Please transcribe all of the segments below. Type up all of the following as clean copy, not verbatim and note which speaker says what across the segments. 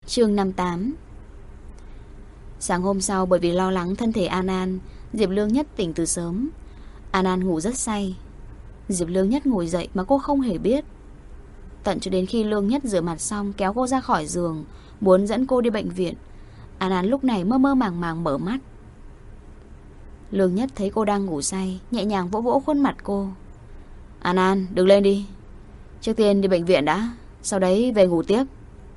Speaker 1: Chương 58. Sáng hôm sau, bởi vì lo lắng thân thể An An, Diệp Lương Nhất tỉnh từ sớm. An An ngủ rất say. Diệp Lương Nhất ngồi dậy mà cô không hề biết. Tận cho đến khi Lương Nhất rửa mặt xong kéo cô ra khỏi giường, muốn dẫn cô đi bệnh viện, An An lúc này mơ mơ màng màng mở mắt. Lương Nhất thấy cô đang ngủ say, nhẹ nhàng vỗ vỗ khuôn mặt cô. An An, đứng lên đi. Trước tiên đi bệnh viện đã, sau đấy về ngủ tiếp.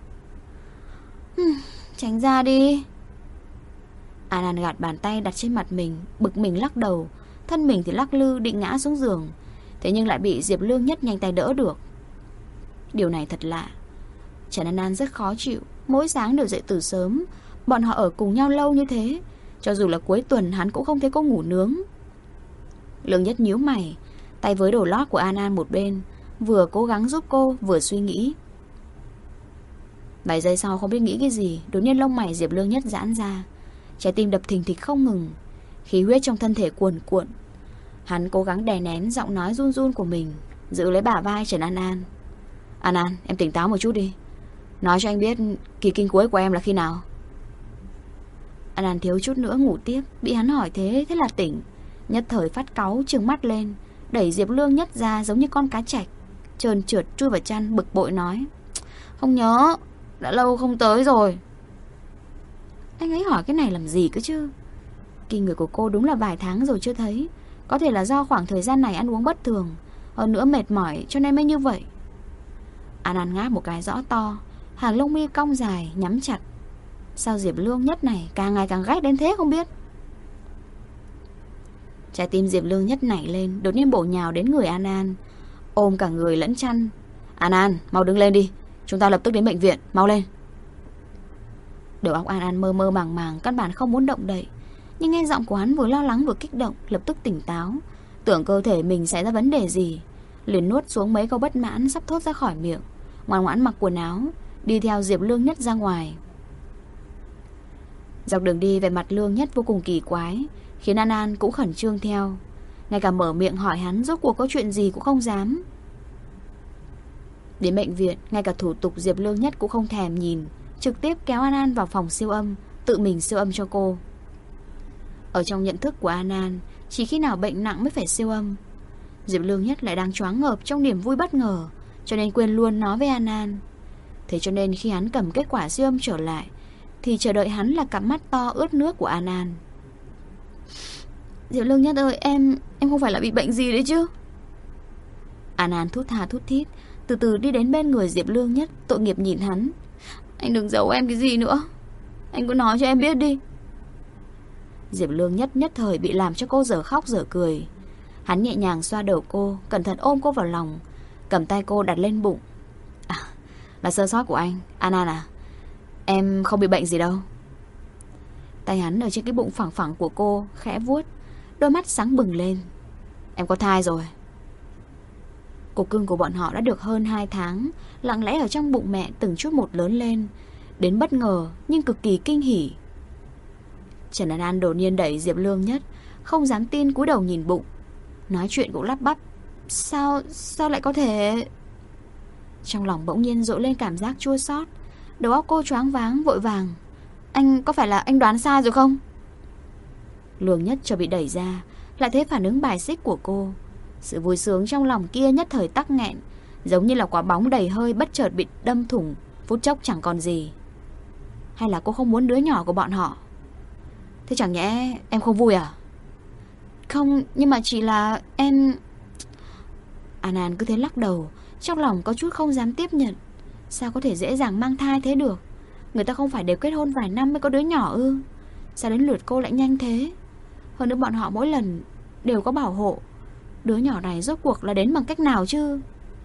Speaker 1: Tránh ra đi. An An gạt bàn tay đặt trên mặt mình, bực mình lắc đầu. Thân mình thì lắc lư định ngã xuống giường, thế nhưng lại bị Diệp Lương Nhất nhanh tay đỡ được. Điều này thật lạ. Trần An An rất khó chịu. Mỗi sáng đều dậy từ sớm, bọn họ ở cùng nhau lâu như thế, cho dù là cuối tuần hắn cũng không thấy cô ngủ nướng. Lương Nhất nhíu mày, tay với đồ lót của An An một bên, vừa cố gắng giúp cô vừa suy nghĩ. Vài giây sau không biết nghĩ cái gì, đột nhiên lông mày Diệp Lương Nhất giãn ra, trái tim đập thình thịch không ngừng, khí huyết trong thân thể cuồn cuộn. Hắn cố gắng đè nén giọng nói run run của mình, giữ lấy bả vai Trần An An. An An, em tỉnh táo một chút đi. Nói cho anh biết kỳ kinh cuối của em là khi nào. An An thiếu chút nữa ngủ tiếp, bị hắn hỏi thế là tỉnh. Nhất thời phát cáu trừng mắt lên, đẩy Diệp Lương Nhất ra giống như con cá trạch, trơn trượt chui vào chăn bực bội nói. Không nhớ, đã lâu không tới rồi. Anh ấy hỏi cái này làm gì cơ chứ? Kinh người của cô đúng là vài tháng rồi chưa thấy. Có thể là do khoảng thời gian này ăn uống bất thường, hơn nữa mệt mỏi cho nên mới như vậy. An An ngáp một cái rõ to, hàng lông mi cong dài nhắm chặt. Sao Diệp Lương Nhất này càng ngày càng ghét đến thế không biết. Trái tim Diệp Lương Nhất nảy lên, đột nhiên bổ nhào đến người An An, ôm cả người lẫn chăn. An An, mau đứng lên đi, chúng ta lập tức đến bệnh viện, mau lên. Đầu óc An An mơ mơ màng màng, căn bản không muốn động đậy. Nhưng nghe giọng của hắn vừa lo lắng vừa kích động, lập tức tỉnh táo, tưởng cơ thể mình xảy ra vấn đề gì, liền nuốt xuống mấy câu bất mãn sắp thốt ra khỏi miệng, ngoan ngoãn mặc quần áo, đi theo Diệp Lương Nhất ra ngoài. Dọc đường đi, vẻ mặt Lương Nhất vô cùng kỳ quái, khiến An An cũng khẩn trương theo. Ngay cả mở miệng hỏi hắn rốt cuộc có chuyện gì cũng không dám. Đến bệnh viện, ngay cả thủ tục Diệp Lương Nhất cũng không thèm nhìn, trực tiếp kéo An An vào phòng siêu âm, tự mình siêu âm cho cô. Ở trong nhận thức của An An, chỉ khi nào bệnh nặng mới phải siêu âm. Diệp Lương Nhất lại đang choáng ngợp trong niềm vui bất ngờ, cho nên quên luôn nói với An An. Thế cho nên khi hắn cầm kết quả siêu âm trở lại, thì chờ đợi hắn là cặp mắt to ướt nước của An An. Diệp Lương Nhất ơi, em không phải là bị bệnh gì đấy chứ? An An thút tha thút thít, từ từ đi đến bên người Diệp Lương Nhất, tội nghiệp nhìn hắn. Anh đừng giấu em cái gì nữa, anh cứ nói cho em biết đi. Diệp Lương Nhất nhất thời bị làm cho cô dở khóc dở cười. Hắn nhẹ nhàng xoa đầu cô, cẩn thận ôm cô vào lòng, cầm tay cô đặt lên bụng. Là sơ sót của anh, An An à, em không bị bệnh gì đâu. Tay hắn ở trên cái bụng phẳng phẳng của cô khẽ vuốt, đôi mắt sáng bừng lên. Em có thai rồi. Cục cưng của bọn họ đã được hơn 2 tháng, lặng lẽ ở trong bụng mẹ từng chút một lớn lên, đến bất ngờ nhưng cực kỳ kinh hỉ. Trần An An đột nhiên đẩy Diệp Lương Nhất, không dám tin cúi đầu nhìn bụng, nói chuyện cũng lắp bắp. Sao lại có thể? Trong lòng bỗng nhiên dội lên cảm giác chua xót, đầu óc cô choáng váng vội vàng. Anh có phải là anh đoán sai rồi không? Lương Nhất cho bị đẩy ra, lại thấy phản ứng bài xích của cô. Sự vui sướng trong lòng kia nhất thời tắc nghẹn, giống như là quả bóng đầy hơi bất chợt bị đâm thủng, phút chốc chẳng còn gì. Hay là cô không muốn đứa nhỏ của bọn họ? Thế chẳng nhẽ em không vui à? Không, nhưng mà chỉ là em... An An cứ thế lắc đầu, trong lòng có chút không dám tiếp nhận. Sao có thể dễ dàng mang thai thế được? Người ta không phải đều kết hôn vài năm mới có đứa nhỏ ư? Sao đến lượt cô lại nhanh thế? Hơn nữa bọn họ mỗi lần đều có bảo hộ. Đứa nhỏ này rốt cuộc là đến bằng cách nào chứ?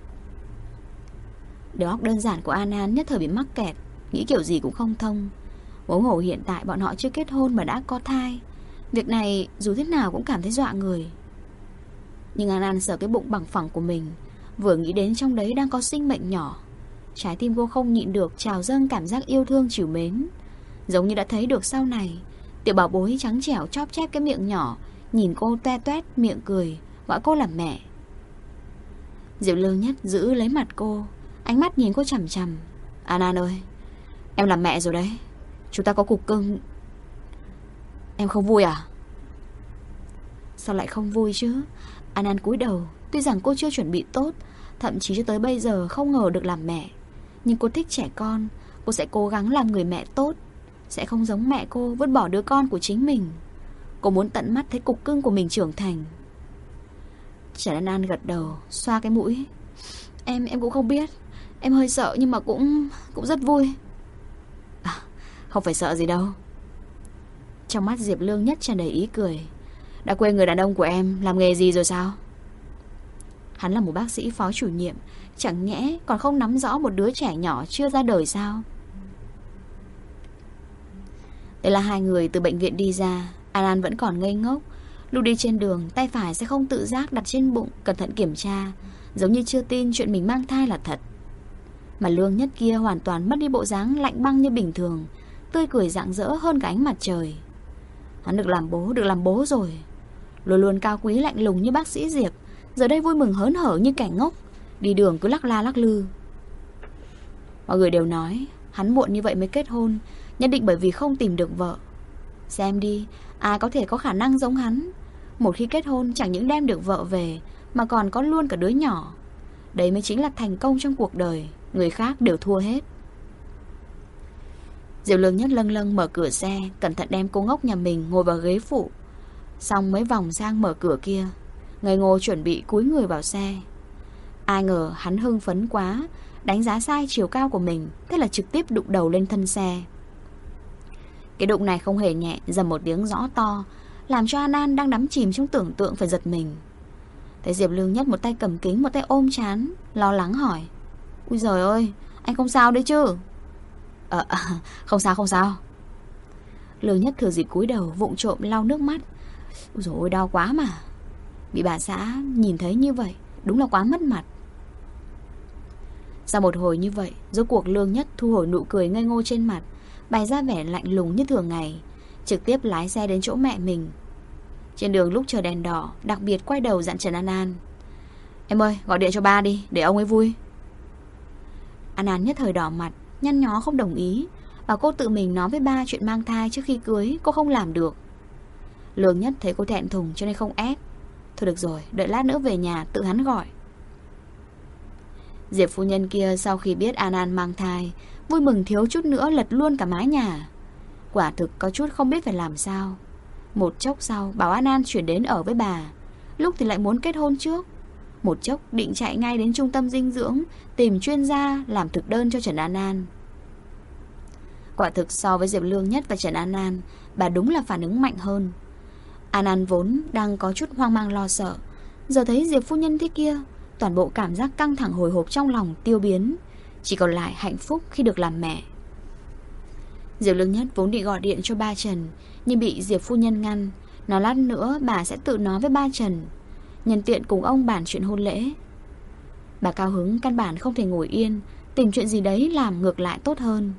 Speaker 1: Đầu óc đơn giản của An An nhất thời bị mắc kẹt, nghĩ kiểu gì cũng không thông. Huống hồ hiện tại bọn họ chưa kết hôn mà đã có thai, việc này dù thế nào cũng cảm thấy dọa người. Nhưng An An sợ cái bụng bằng phẳng của mình, vừa nghĩ đến trong đấy đang có sinh mệnh nhỏ, trái tim cô không nhịn được trào dâng cảm giác yêu thương trìu mến. Giống như đã thấy được sau này tiểu bảo bối trắng trẻo chóp chép cái miệng nhỏ, nhìn cô toe toét miệng cười, gọi cô là mẹ. Diệp Lương Nhất giữ lấy mặt cô, ánh mắt nhìn cô chằm chằm. An An ơi, Em làm mẹ rồi đấy. Chúng ta có cục cưng. Em không vui à? Sao lại không vui chứ? An An cúi đầu. Tuy rằng cô chưa chuẩn bị tốt, thậm chí cho tới bây giờ không ngờ được làm mẹ, nhưng cô thích trẻ con. Cô sẽ cố gắng làm người mẹ tốt, sẽ không giống mẹ cô vứt bỏ đứa con của chính mình. Cô muốn tận mắt thấy cục cưng của mình trưởng thành. Trần An An gật đầu, xoa cái mũi. Em cũng không biết. Em hơi sợ nhưng mà cũng rất vui. Không phải sợ gì đâu. Trong mắt Diệp Lương Nhất tràn đầy ý cười. Đã quên người đàn ông của em làm nghề gì rồi sao? Hắn là một bác sĩ phó chủ nhiệm, chẳng nhẽ còn không nắm rõ một đứa trẻ nhỏ chưa ra đời sao? Đây là hai người từ bệnh viện đi ra. An An vẫn còn ngây ngốc. Lúc đi trên đường, tay phải sẽ không tự giác đặt trên bụng, cẩn thận kiểm tra, giống như chưa tin chuyện mình mang thai là thật. Mà Lương Nhất kia hoàn toàn mất đi bộ dáng lạnh băng như bình thường, tươi cười rạng rỡ hơn cả ánh mặt trời. Hắn được làm bố rồi. Luôn luôn cao quý lạnh lùng như bác sĩ Diệp, giờ đây vui mừng hớn hở như kẻ ngốc, đi đường cứ lắc la lắc lư. Mọi người đều nói hắn muộn như vậy mới kết hôn, nhất định bởi vì không tìm được vợ. Xem đi, ai có thể có khả năng giống hắn. Một khi kết hôn chẳng những đem được vợ về, mà còn có luôn cả đứa nhỏ. Đấy mới chính là thành công trong cuộc đời. Người khác đều thua hết. Diệp Lương Nhất lâng lâng mở cửa xe, cẩn thận đem cô ngốc nhà mình ngồi vào ghế phụ, xong mới vòng sang mở cửa kia, ngây ngô chuẩn bị cúi người vào xe. Ai ngờ hắn hưng phấn quá, đánh giá sai chiều cao của mình, thế là trực tiếp đụng đầu lên thân xe. Cái đụng này không hề nhẹ, dầm một tiếng rõ to, làm cho An An đang đắm chìm trong tưởng tượng phải giật mình. Thấy Diệp Lương Nhất một tay cầm kính, một tay ôm trán, lo lắng hỏi: Ui giời ơi, anh không sao đấy chứ? Không sao. Lương Nhất thừa dịp cúi đầu vụng trộm lau nước mắt. Ui dồi ôi, đau quá mà. Bị bà xã nhìn thấy như vậy, đúng là quá mất mặt. Sau một hồi như vậy, rốt cuộc Lương Nhất thu hồi nụ cười ngây ngô trên mặt, bày ra vẻ lạnh lùng như thường ngày, trực tiếp lái xe đến chỗ mẹ mình. Trên đường lúc chờ đèn đỏ, đặc biệt quay đầu dặn Trần An An: Em ơi, gọi điện cho ba đi, để ông ấy vui. An An nhất thời đỏ mặt, nhăn nhó không đồng ý, bảo cô tự mình nói với ba chuyện mang thai trước khi cưới cô không làm được. Lương Nhất thấy cô thẹn thùng cho nên không ép. Thôi được rồi, đợi lát nữa về nhà tự hắn gọi. Diệp phu nhân kia sau khi biết An An mang thai, vui mừng thiếu chút nữa lật luôn cả mái nhà. Quả thực có chút không biết phải làm sao. Một chốc sau bảo An An chuyển đến ở với bà, lúc thì lại muốn kết hôn trước, một chốc định chạy ngay đến trung tâm dinh dưỡng tìm chuyên gia làm thực đơn cho Trần An An. Quả thực so với Diệp Lương Nhất và Trần An An, bà đúng là phản ứng mạnh hơn. An An vốn đang có chút hoang mang lo sợ, giờ thấy Diệp phu nhân thế kia, toàn bộ cảm giác căng thẳng hồi hộp trong lòng tiêu biến, chỉ còn lại hạnh phúc khi được làm mẹ. Diệp Lương Nhất vốn định gọi điện cho ba Trần, nhưng bị Diệp phu nhân ngăn, nói lát nữa bà sẽ tự nói với ba Trần, nhân tiện cùng ông bàn chuyện hôn lễ. Bà cao hứng căn bản không thể ngồi yên, tìm chuyện gì đấy làm ngược lại tốt hơn.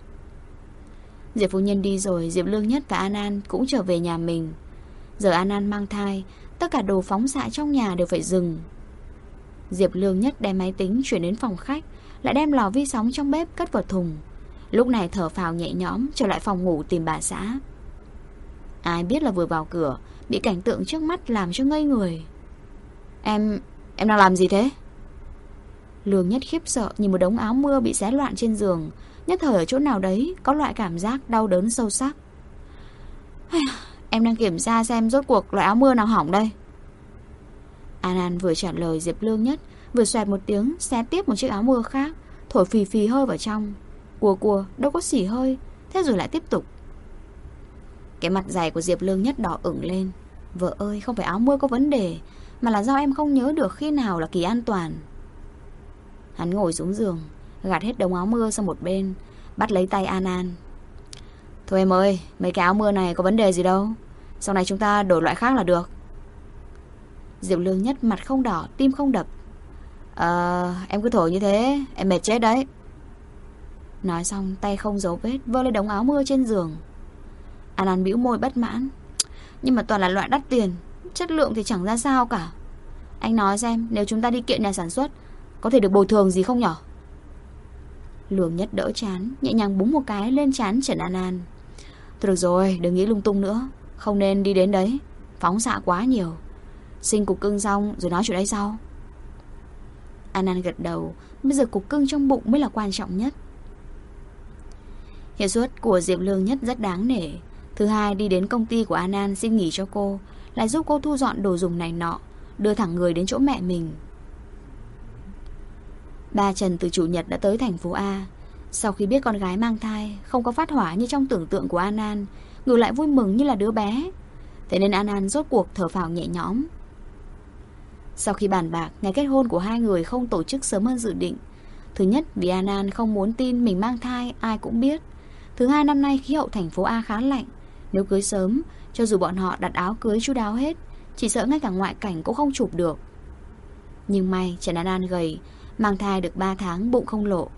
Speaker 1: Diệp phu nhân đi rồi, Diệp Lương Nhất và An An cũng trở về nhà mình. Giờ An An mang thai, tất cả đồ phóng xạ trong nhà đều phải dừng. Diệp Lương Nhất đem máy tính chuyển đến phòng khách, lại đem lò vi sóng trong bếp cất vào thùng. Lúc này thở phào nhẹ nhõm trở lại phòng ngủ tìm bà xã. Ai biết là vừa vào cửa bị cảnh tượng trước mắt làm cho ngây người. Em đang làm gì thế? Lương Nhất khiếp sợ nhìn một đống áo mưa bị xé loạn trên giường, nhất thời ở chỗ nào đấy có loại cảm giác đau đớn sâu sắc. Em đang kiểm tra xem rốt cuộc loại áo mưa nào hỏng đây. An An vừa trả lời Diệp Lương Nhất, vừa xoẹt một tiếng xé tiếp một chiếc áo mưa khác, thổi phì phì hơi vào trong. Cua đâu có xỉ hơi, thế rồi lại tiếp tục. Cái mặt dày của Diệp Lương Nhất đỏ ửng lên. Vợ ơi, không phải áo mưa có vấn đề, mà là do em không nhớ được khi nào là kỳ an toàn. Hắn ngồi xuống giường, gạt hết đống áo mưa sang một bên, bắt lấy tay An An. Thôi em ơi, mấy cái áo mưa này có vấn đề gì đâu, sau này chúng ta đổi loại khác là được. Diệp Lương Nhất mặt không đỏ, tim không đập. Em cứ thổi như thế, em mệt chết đấy. Nói xong tay không giấu vết vơ lên đống áo mưa trên giường. An An bĩu môi bất mãn. Nhưng mà toàn là loại đắt tiền, chất lượng thì chẳng ra sao cả. Anh nói xem, nếu chúng ta đi kiện nhà sản xuất, có thể được bồi thường gì không nhở? Lương Nhất đỡ chán, nhẹ nhàng búng một cái lên trán Trần An An. Thôi được rồi, đừng nghĩ lung tung nữa. Không nên đi đến đấy, phóng xạ quá nhiều. Sinh cục cưng xong rồi nói chuyện đấy sau. An An gật đầu. Bây giờ cục cưng trong bụng mới là quan trọng nhất. Hiệu suất của Diệp Lương Nhất rất đáng nể. Thứ hai đi đến công ty của An An xin nghỉ cho cô, lại giúp cô thu dọn đồ dùng này nọ, đưa thẳng người đến chỗ mẹ mình. Ba Trần từ chủ nhật đã tới thành phố A. Sau khi biết con gái mang thai, không có phát hỏa như trong tưởng tượng của An An, ngược lại vui mừng như là đứa bé. Thế nên An An rốt cuộc thở phào nhẹ nhõm. Sau khi bàn bạc, ngày kết hôn của hai người không tổ chức sớm hơn dự định. Thứ nhất, vì An An không muốn tin mình mang thai, ai cũng biết. Thứ hai, năm nay khí hậu thành phố A khá lạnh. Nếu cưới sớm, cho dù bọn họ đặt áo cưới chu đáo hết, chỉ sợ ngay cả ngoại cảnh cũng không chụp được. Nhưng may Trần An An gầy, mang thai được 3 tháng bụng không lộ.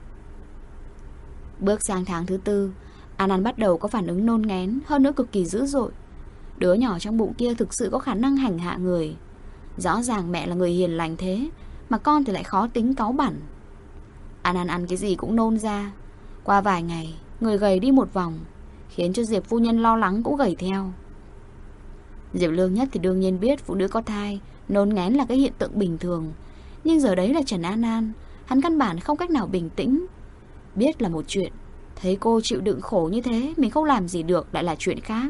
Speaker 1: Bước sang tháng thứ 4, An An bắt đầu có phản ứng nôn nghén, hơn nữa cực kỳ dữ dội. Đứa nhỏ trong bụng kia thực sự có khả năng hành hạ người. Rõ ràng mẹ là người hiền lành thế, mà con thì lại khó tính cáu bẳn. An An ăn cái gì cũng nôn ra. Qua vài ngày, người gầy đi một vòng, khiến cho Diệp phu nhân lo lắng cũng gầy theo. Diệp Lương Nhất thì đương nhiên biết phụ nữ có thai nôn ngén là cái hiện tượng bình thường. Nhưng giờ đấy là Trần An An, hắn căn bản không cách nào bình tĩnh. Biết là một chuyện, thấy cô chịu đựng khổ như thế, mình không làm gì được lại là chuyện khác.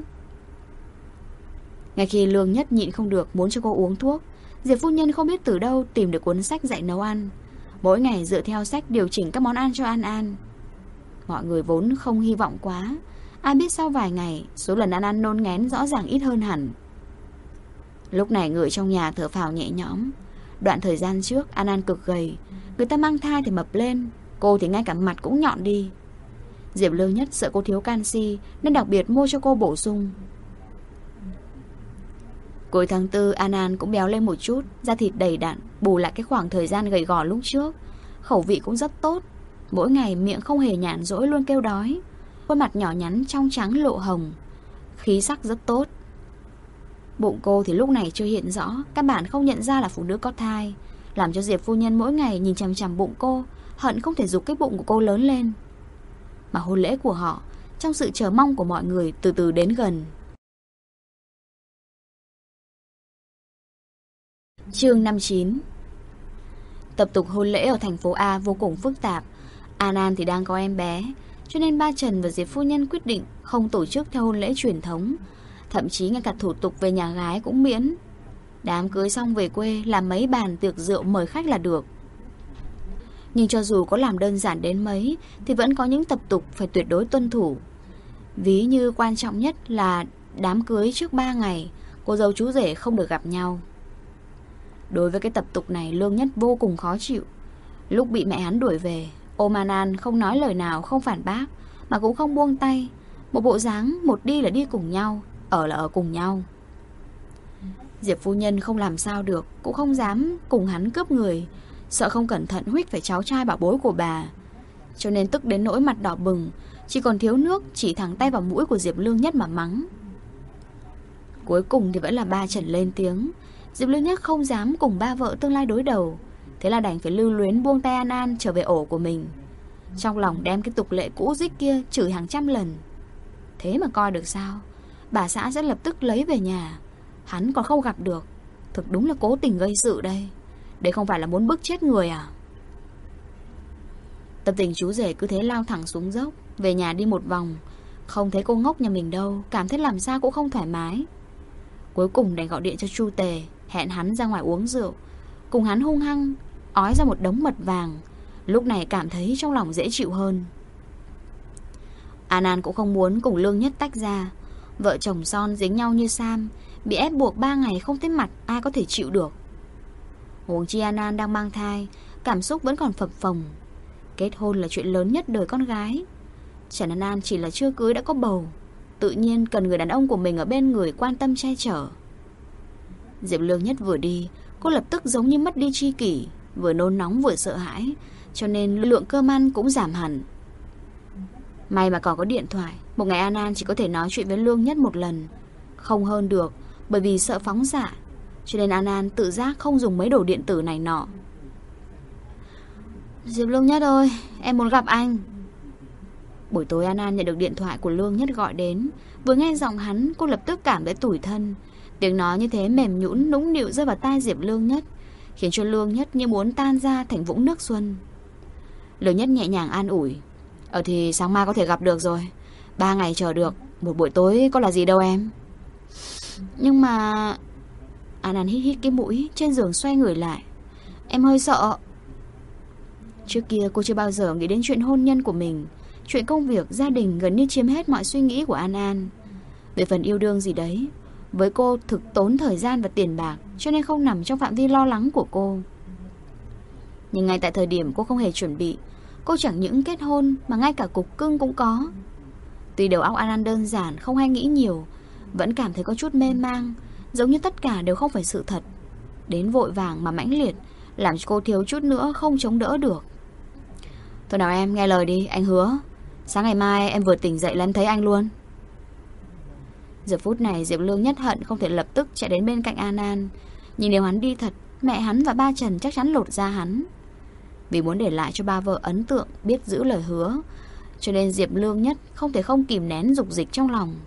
Speaker 1: Ngay khi Lương Nhất nhịn không được muốn cho cô uống thuốc, Diệp phu nhân không biết từ đâu tìm được cuốn sách dạy nấu ăn, mỗi ngày dựa theo sách điều chỉnh các món ăn cho An An. Mọi người vốn không hy vọng quá, ai biết sau vài ngày số lần An An nôn ngén rõ ràng ít hơn hẳn. Lúc này người trong nhà thở phào nhẹ nhõm. Đoạn thời gian trước An An cực gầy, người ta mang thai thì mập lên, cô thì ngay cả mặt cũng nhọn đi. Diệp Lương Nhất sợ cô thiếu canxi nên đặc biệt mua cho cô bổ sung. Cuối tháng 4 An An cũng béo lên một chút, da thịt đầy đặn, bù lại cái khoảng thời gian gầy gò lúc trước. Khẩu vị cũng rất tốt, mỗi ngày miệng không hề nhàn rỗi luôn kêu đói. Khuôn mặt nhỏ nhắn trong trắng lộ hồng, khí sắc rất tốt. Bụng cô thì lúc này chưa hiện rõ, các bạn không nhận ra là phụ nữ có thai, làm cho Diệp phu nhân mỗi ngày nhìn chằm chằm bụng cô, hận không thể giục cái bụng của cô lớn lên. Mà hôn lễ của họ, trong sự chờ mong của mọi người, từ từ đến gần. Chương 59. Tập tục hôn lễ ở thành phố A vô cùng phức tạp. An An thì đang có em bé, cho nên ba Trần và Diệp phu nhân quyết định không tổ chức theo hôn lễ truyền thống. Thậm chí ngay cả thủ tục về nhà gái cũng miễn. Đám cưới xong về quê làm mấy bàn tiệc rượu mời khách là được. Nhưng cho dù có làm đơn giản đến mấy thì vẫn có những tập tục phải tuyệt đối tuân thủ. Ví như quan trọng nhất là đám cưới trước 3 ngày, cô dâu chú rể không được gặp nhau. Đối với cái tập tục này, Lương Nhất vô cùng khó chịu. Lúc bị mẹ hắn đuổi về, ôm An An không nói lời nào, không phản bác, mà cũng không buông tay. Một bộ dáng một đi là đi cùng nhau, ở là ở cùng nhau. Diệp phu nhân không làm sao được, cũng không dám cùng hắn cướp người, sợ không cẩn thận huých phải cháu trai bảo bối của bà. Cho nên tức đến nỗi mặt đỏ bừng, chỉ còn thiếu nước chỉ thẳng tay vào mũi của Diệp Lương Nhất mà mắng. Cuối cùng thì vẫn là ba Trần lên tiếng. Diệp Lương Nhất không dám cùng ba vợ tương lai đối đầu, thế là đành phải lưu luyến buông tay An An trở về ổ của mình. Trong lòng đem cái tục lệ cũ dích kia chửi hàng trăm lần. Thế mà coi được sao? Bà xã sẽ lập tức lấy về nhà, hắn còn không gặp được. Thực đúng là cố tình gây sự đây. Đây không phải là muốn bức chết người à? Tâm tình chú rể cứ thế lao thẳng xuống dốc. Về nhà đi một vòng, không thấy cô ngốc nhà mình đâu, cảm thấy làm sao cũng không thoải mái. Cuối cùng đành gọi điện cho Chu Tề, hẹn hắn ra ngoài uống rượu, cùng hắn hung hăng ói ra một đống mật vàng. Lúc này cảm thấy trong lòng dễ chịu hơn. An An cũng không muốn cùng Lương Nhất tách ra. Vợ chồng son dính nhau như Sam, bị ép buộc 3 ngày không thấy mặt, ai có thể chịu được. Huống chi An An đang mang thai, cảm xúc vẫn còn phập phồng. Kết hôn là chuyện lớn nhất đời con gái. Trần An An chỉ là chưa cưới đã có bầu, tự nhiên cần người đàn ông của mình ở bên người quan tâm che chở. Diệp Lương Nhất vừa đi, cô lập tức giống như mất đi tri kỷ, vừa nôn nóng vừa sợ hãi, cho nên lượng cơm ăn cũng giảm hẳn. May mà còn có điện thoại, một ngày An An chỉ có thể nói chuyện với Lương Nhất một lần, không hơn được, bởi vì sợ phóng xạ, cho nên An An tự giác không dùng mấy đồ điện tử này nọ. Diệp Lương Nhất ơi, em muốn gặp anh. Buổi tối An An nhận được điện thoại của Lương Nhất gọi đến. Vừa nghe giọng hắn, cô lập tức cảm thấy tủi thân. Tiếng nói như thế mềm nhũn nũng nịu rơi vào tai Diệp Lương Nhất, khiến cho Lương Nhất như muốn tan ra thành vũng nước xuân. Lương Nhất nhẹ nhàng an ủi. Thì sáng mai có thể gặp được rồi. 3 ngày chờ được, một buổi tối có là gì đâu em. Nhưng mà... An An hít hít cái mũi, trên giường xoay người lại. Em hơi sợ. Trước kia cô chưa bao giờ nghĩ đến chuyện hôn nhân của mình. Chuyện công việc, gia đình gần như chiếm hết mọi suy nghĩ của An An. Về phần yêu đương gì đấy, với cô thực tốn thời gian và tiền bạc, cho nên không nằm trong phạm vi lo lắng của cô. Nhưng ngay tại thời điểm cô không hề chuẩn bị, cô chẳng những kết hôn mà ngay cả cục cưng cũng có. Tuy đầu óc An An đơn giản, không hay nghĩ nhiều, vẫn cảm thấy có chút mê mang, giống như tất cả đều không phải sự thật. Đến vội vàng mà mãnh liệt, làm cho cô thiếu chút nữa không chống đỡ được. Thôi nào em, nghe lời đi, anh hứa sáng ngày mai em vừa tỉnh dậy là em thấy anh luôn. Giờ phút này Diệp Lương Nhất hận không thể lập tức chạy đến bên cạnh An An. Nhưng nếu hắn đi thật, mẹ hắn và ba Trần chắc chắn lột da hắn. Vì muốn để lại cho ba vợ ấn tượng biết giữ lời hứa, cho nên Diệp Lương Nhất không thể không kìm nén dục dịch trong lòng.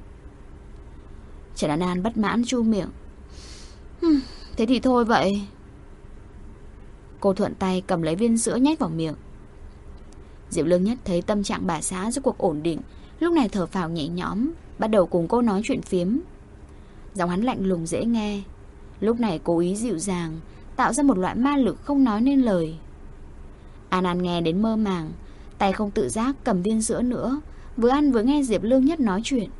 Speaker 1: Trần An An bất mãn chu miệng. Thế thì thôi vậy. Cô thuận tay cầm lấy viên sữa nhét vào miệng. Diệp Lương Nhất thấy tâm trạng bà xã rốt cuộc ổn định, lúc này thở phào nhẹ nhõm, bắt đầu cùng cô nói chuyện phiếm. Giọng hắn lạnh lùng dễ nghe, lúc này cố ý dịu dàng, tạo ra một loại ma lực không nói nên lời. An An nghe đến mơ màng, tay không tự giác cầm viên sữa nữa, vừa ăn vừa nghe Diệp Lương Nhất nói chuyện.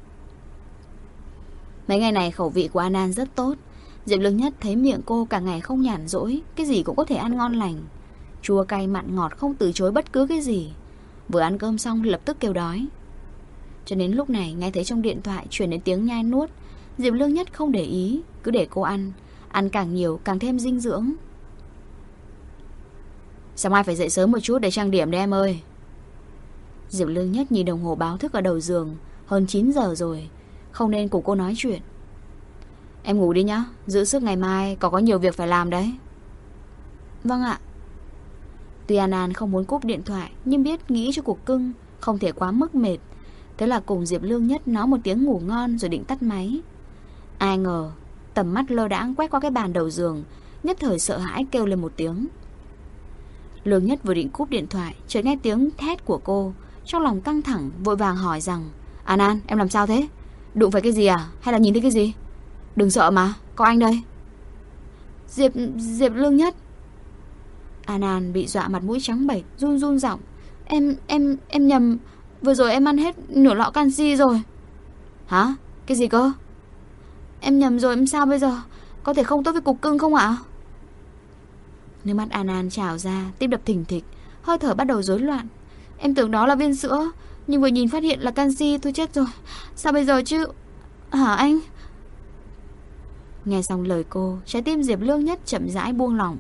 Speaker 1: Mấy ngày này khẩu vị của An An rất tốt. Diệp Lương Nhất thấy miệng cô cả ngày không nhàn rỗi, cái gì cũng có thể ăn ngon lành, chua cay mặn ngọt không từ chối bất cứ cái gì. Vừa ăn cơm xong lập tức kêu đói. Cho đến lúc này nghe thấy trong điện thoại truyền đến tiếng nhai nuốt, Diệp Lương Nhất không để ý, cứ để cô ăn. Ăn càng nhiều càng thêm dinh dưỡng. Sáng mai phải dậy sớm một chút để trang điểm đấy em ơi. Diệp Lương Nhất nhìn đồng hồ báo thức ở đầu giường, hơn 9 giờ rồi, không nên cùng cô nói chuyện. Em ngủ đi nhá, giữ sức ngày mai có nhiều việc phải làm đấy. Vâng ạ. Tuy An An không muốn cúp điện thoại, nhưng biết nghĩ cho cuộc cưng không thể quá mức mệt, thế là cùng Diệp Lương Nhất nói một tiếng ngủ ngon rồi định tắt máy. Ai ngờ tầm mắt lơ đãng quét qua cái bàn đầu giường, nhất thời sợ hãi kêu lên một tiếng. Lương Nhất vừa định cúp điện thoại, chợt nghe tiếng thét của cô, trong lòng căng thẳng vội vàng hỏi rằng: An An, em làm sao thế? Đụng phải cái gì à? Hay là nhìn thấy cái gì? Đừng sợ mà, có anh đây. Diệp Lương Nhất. An An bị dọa mặt mũi trắng bệch, run run giọng. Em nhầm, vừa rồi em ăn hết nửa lọ canxi rồi. Hả? Cái gì cơ? Em nhầm rồi, em sao bây giờ? Có thể không tốt với cục cưng không ạ? Nước mắt An An trào ra, tim đập thình thịch, hơi thở bắt đầu rối loạn. Em tưởng đó là viên sữa, nhưng vừa nhìn phát hiện là canxi, tôi chết rồi. Sao bây giờ chứ? Hả anh? Nghe xong lời cô, trái tim Diệp Lương Nhất chậm rãi buông lỏng.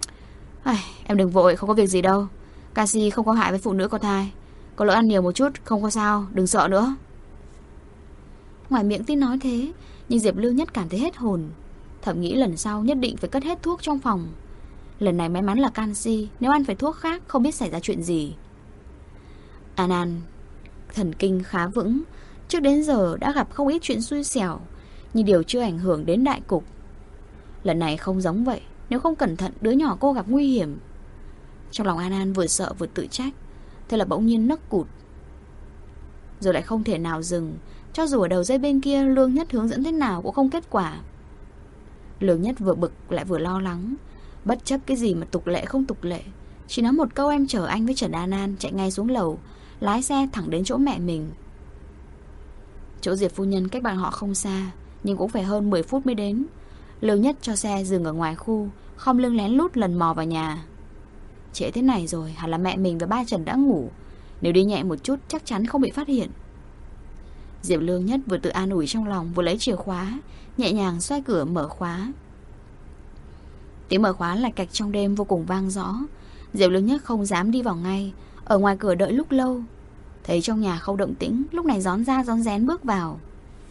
Speaker 1: Em đừng vội, không có việc gì đâu. Canxi không có hại với phụ nữ có thai. Có lỡ ăn nhiều một chút, không có sao, đừng sợ nữa. Ngoài miệng tin nói thế, nhưng Diệp Lương Nhất cảm thấy hết hồn. Thầm nghĩ lần sau nhất định phải cất hết thuốc trong phòng. Lần này may mắn là canxi, nếu ăn phải thuốc khác không biết xảy ra chuyện gì. An An thần kinh khá vững, trước đến giờ đã gặp không ít chuyện xui xẻo, nhưng điều chưa ảnh hưởng đến đại cục. Lần này không giống vậy, nếu không cẩn thận đứa nhỏ cô gặp nguy hiểm. Trong lòng An An vừa sợ vừa tự trách, thế là bỗng nhiên nấc cụt. Rồi lại không thể nào dừng, cho dù ở đầu dây bên kia Lương Nhất hướng dẫn thế nào cũng không kết quả. Lương Nhất vừa bực lại vừa lo lắng, bất chấp cái gì mà tục lệ không tục lệ, chỉ nói một câu em chở anh với Trần An An chạy ngay xuống lầu, lái xe thẳng đến chỗ mẹ mình. Chỗ Diệp phu nhân cách bọn họ không xa, nhưng cũng phải hơn 10 phút mới đến. Lương Nhất cho xe dừng ở ngoài khu, khom lưng lén lút lần mò vào nhà. Trễ thế này rồi, hẳn là mẹ mình và ba Trần đã ngủ, nếu đi nhẹ một chút chắc chắn không bị phát hiện. Diệp Lương Nhất vừa tự an ủi trong lòng, vừa lấy chìa khóa, nhẹ nhàng xoay cửa mở khóa. Tiếng mở khóa lạch cạch trong đêm vô cùng vang rõ. Diệp Lương Nhất không dám đi vào ngay, ở ngoài cửa đợi lúc lâu. Thấy trong nhà không động tĩnh, lúc này rón ra rón rén bước vào.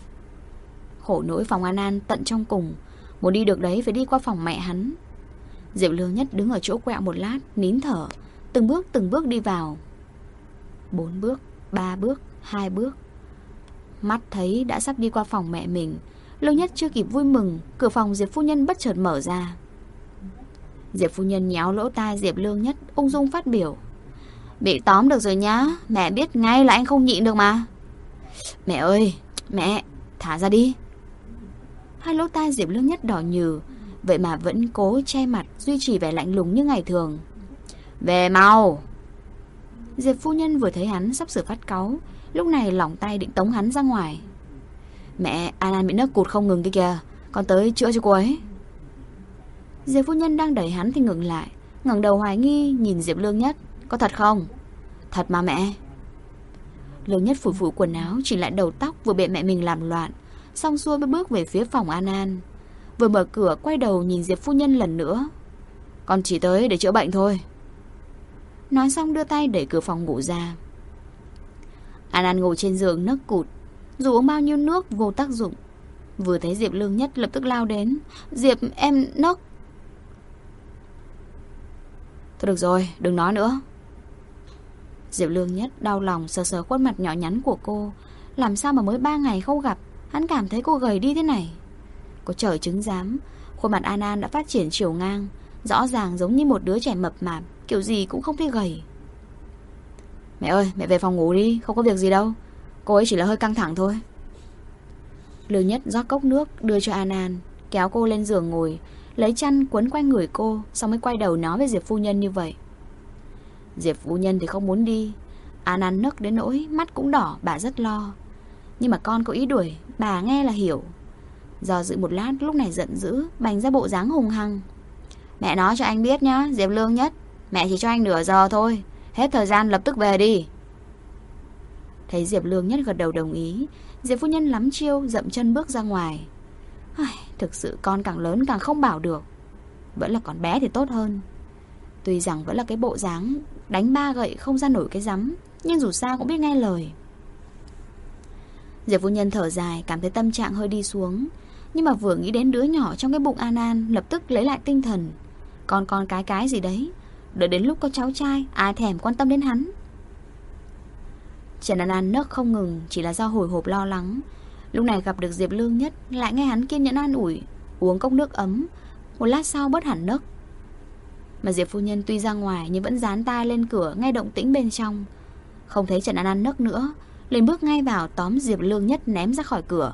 Speaker 1: Khổ nỗi phòng An An tận trong cùng, muốn đi được đấy phải đi qua phòng mẹ hắn. Diệp Lương Nhất đứng ở chỗ quẹo một lát, nín thở, từng bước đi vào. 4 bước, 3 bước, 2 bước. Mắt thấy đã sắp đi qua phòng mẹ mình, Lương Nhất chưa kịp vui mừng, cửa phòng Diệp phu nhân bất chợt mở ra. Diệp phu nhân nhéo lỗ tai Diệp Lương Nhất, ung dung phát biểu: Bị tóm được rồi nhá, mẹ biết ngay là anh không nhịn được mà. Mẹ ơi, mẹ, thả ra đi. Hai lỗ tai Diệp Lương Nhất đỏ nhừ, vậy mà vẫn cố che mặt, duy trì vẻ lạnh lùng như ngày thường. Về mau. Diệp phu nhân vừa thấy hắn sắp sửa phát cáu, lúc này lỏng tay định tống hắn ra ngoài. Mẹ, An bị nấc cụt không ngừng kia kìa, con tới chữa cho cô ấy. Diệp phu nhân đang đẩy hắn thì ngừng lại, ngẩng đầu hoài nghi nhìn Diệp Lương Nhất. Có thật không? Thật mà mẹ. Lương Nhất phủi phủi quần áo, chỉnh lại đầu tóc vừa bị mẹ mình làm loạn, xong xuôi mới bước về phía phòng An. Vừa mở cửa quay đầu nhìn Diệp phu nhân lần nữa. Con chỉ tới để chữa bệnh thôi. Nói xong đưa tay đẩy cửa phòng ngủ ra. An ngồi trên giường nấc cụt, dù uống bao nhiêu nước vô tác dụng. Vừa thấy Diệp Lương Nhất lập tức lao đến. Diệp, em nấc. Thôi được rồi, đừng nói nữa. Diệp Lương Nhất đau lòng sờ sờ khuôn mặt nhỏ nhắn của cô. Làm sao mà mới 3 ngày không gặp, hắn cảm thấy cô gầy đi thế này. Có trời chứng giám, khuôn mặt An đã phát triển chiều ngang, rõ ràng giống như một đứa trẻ mập mạp, kiểu gì cũng không thấy gầy. Mẹ ơi, mẹ về phòng ngủ đi, không có việc gì đâu. Cô ấy chỉ là hơi căng thẳng thôi. Lương Nhất rót cốc nước đưa cho An, kéo cô lên giường ngồi, lấy chăn quấn quanh người cô, xong mới quay đầu nói với Diệp phu nhân như vậy. Diệp phu nhân thì không muốn đi. An nức đến nỗi mắt cũng đỏ, bà rất lo. Nhưng mà con có ý đuổi, bà nghe là hiểu. Do dự một lát, lúc này giận dữ, bành ra bộ dáng hùng hăng. Mẹ nói cho anh biết nhá, Diệp Lương Nhất, mẹ chỉ cho anh nửa giờ thôi, hết thời gian lập tức về đi. Thấy Diệp Lương Nhất gật đầu đồng ý, Diệp phu nhân lắm chiêu, dậm chân bước ra ngoài. Thực sự con càng lớn càng không bảo được. Vẫn là còn bé thì tốt hơn. Tuy rằng vẫn là cái bộ dáng đánh 3 gậy không ra nổi cái rắm, nhưng dù sao cũng biết nghe lời. Diệp phu nhân thở dài, cảm thấy tâm trạng hơi đi xuống. Nhưng mà vừa nghĩ đến đứa nhỏ trong cái bụng An, lập tức lấy lại tinh thần. Con cái gì đấy, đợi đến lúc có cháu trai, ai thèm quan tâm đến hắn. Trần An nấc không ngừng, chỉ là do hồi hộp lo lắng. Lúc này gặp được Diệp Lương Nhất, lại nghe hắn kiên nhẫn an ủi, uống cốc nước ấm. Một lát sau bớt hẳn nấc. Mà Diệp phu nhân tuy ra ngoài nhưng vẫn dán tai lên cửa nghe động tĩnh bên trong. Không thấy Trần An nấc nữa, liền bước ngay vào tóm Diệp Lương Nhất ném ra khỏi cửa.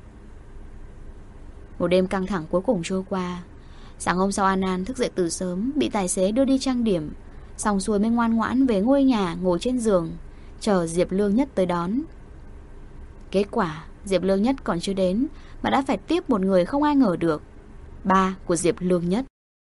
Speaker 1: Một đêm căng thẳng cuối cùng trôi qua. Sáng hôm sau An thức dậy từ sớm, bị tài xế đưa đi trang điểm, xong xuôi mới ngoan ngoãn về ngôi nhà ngồi trên giường chờ Diệp Lương Nhất tới đón. Kết quả Diệp Lương Nhất còn chưa đến mà đã phải tiếp một người không ai ngờ được, ba của Diệp Lương Nhất.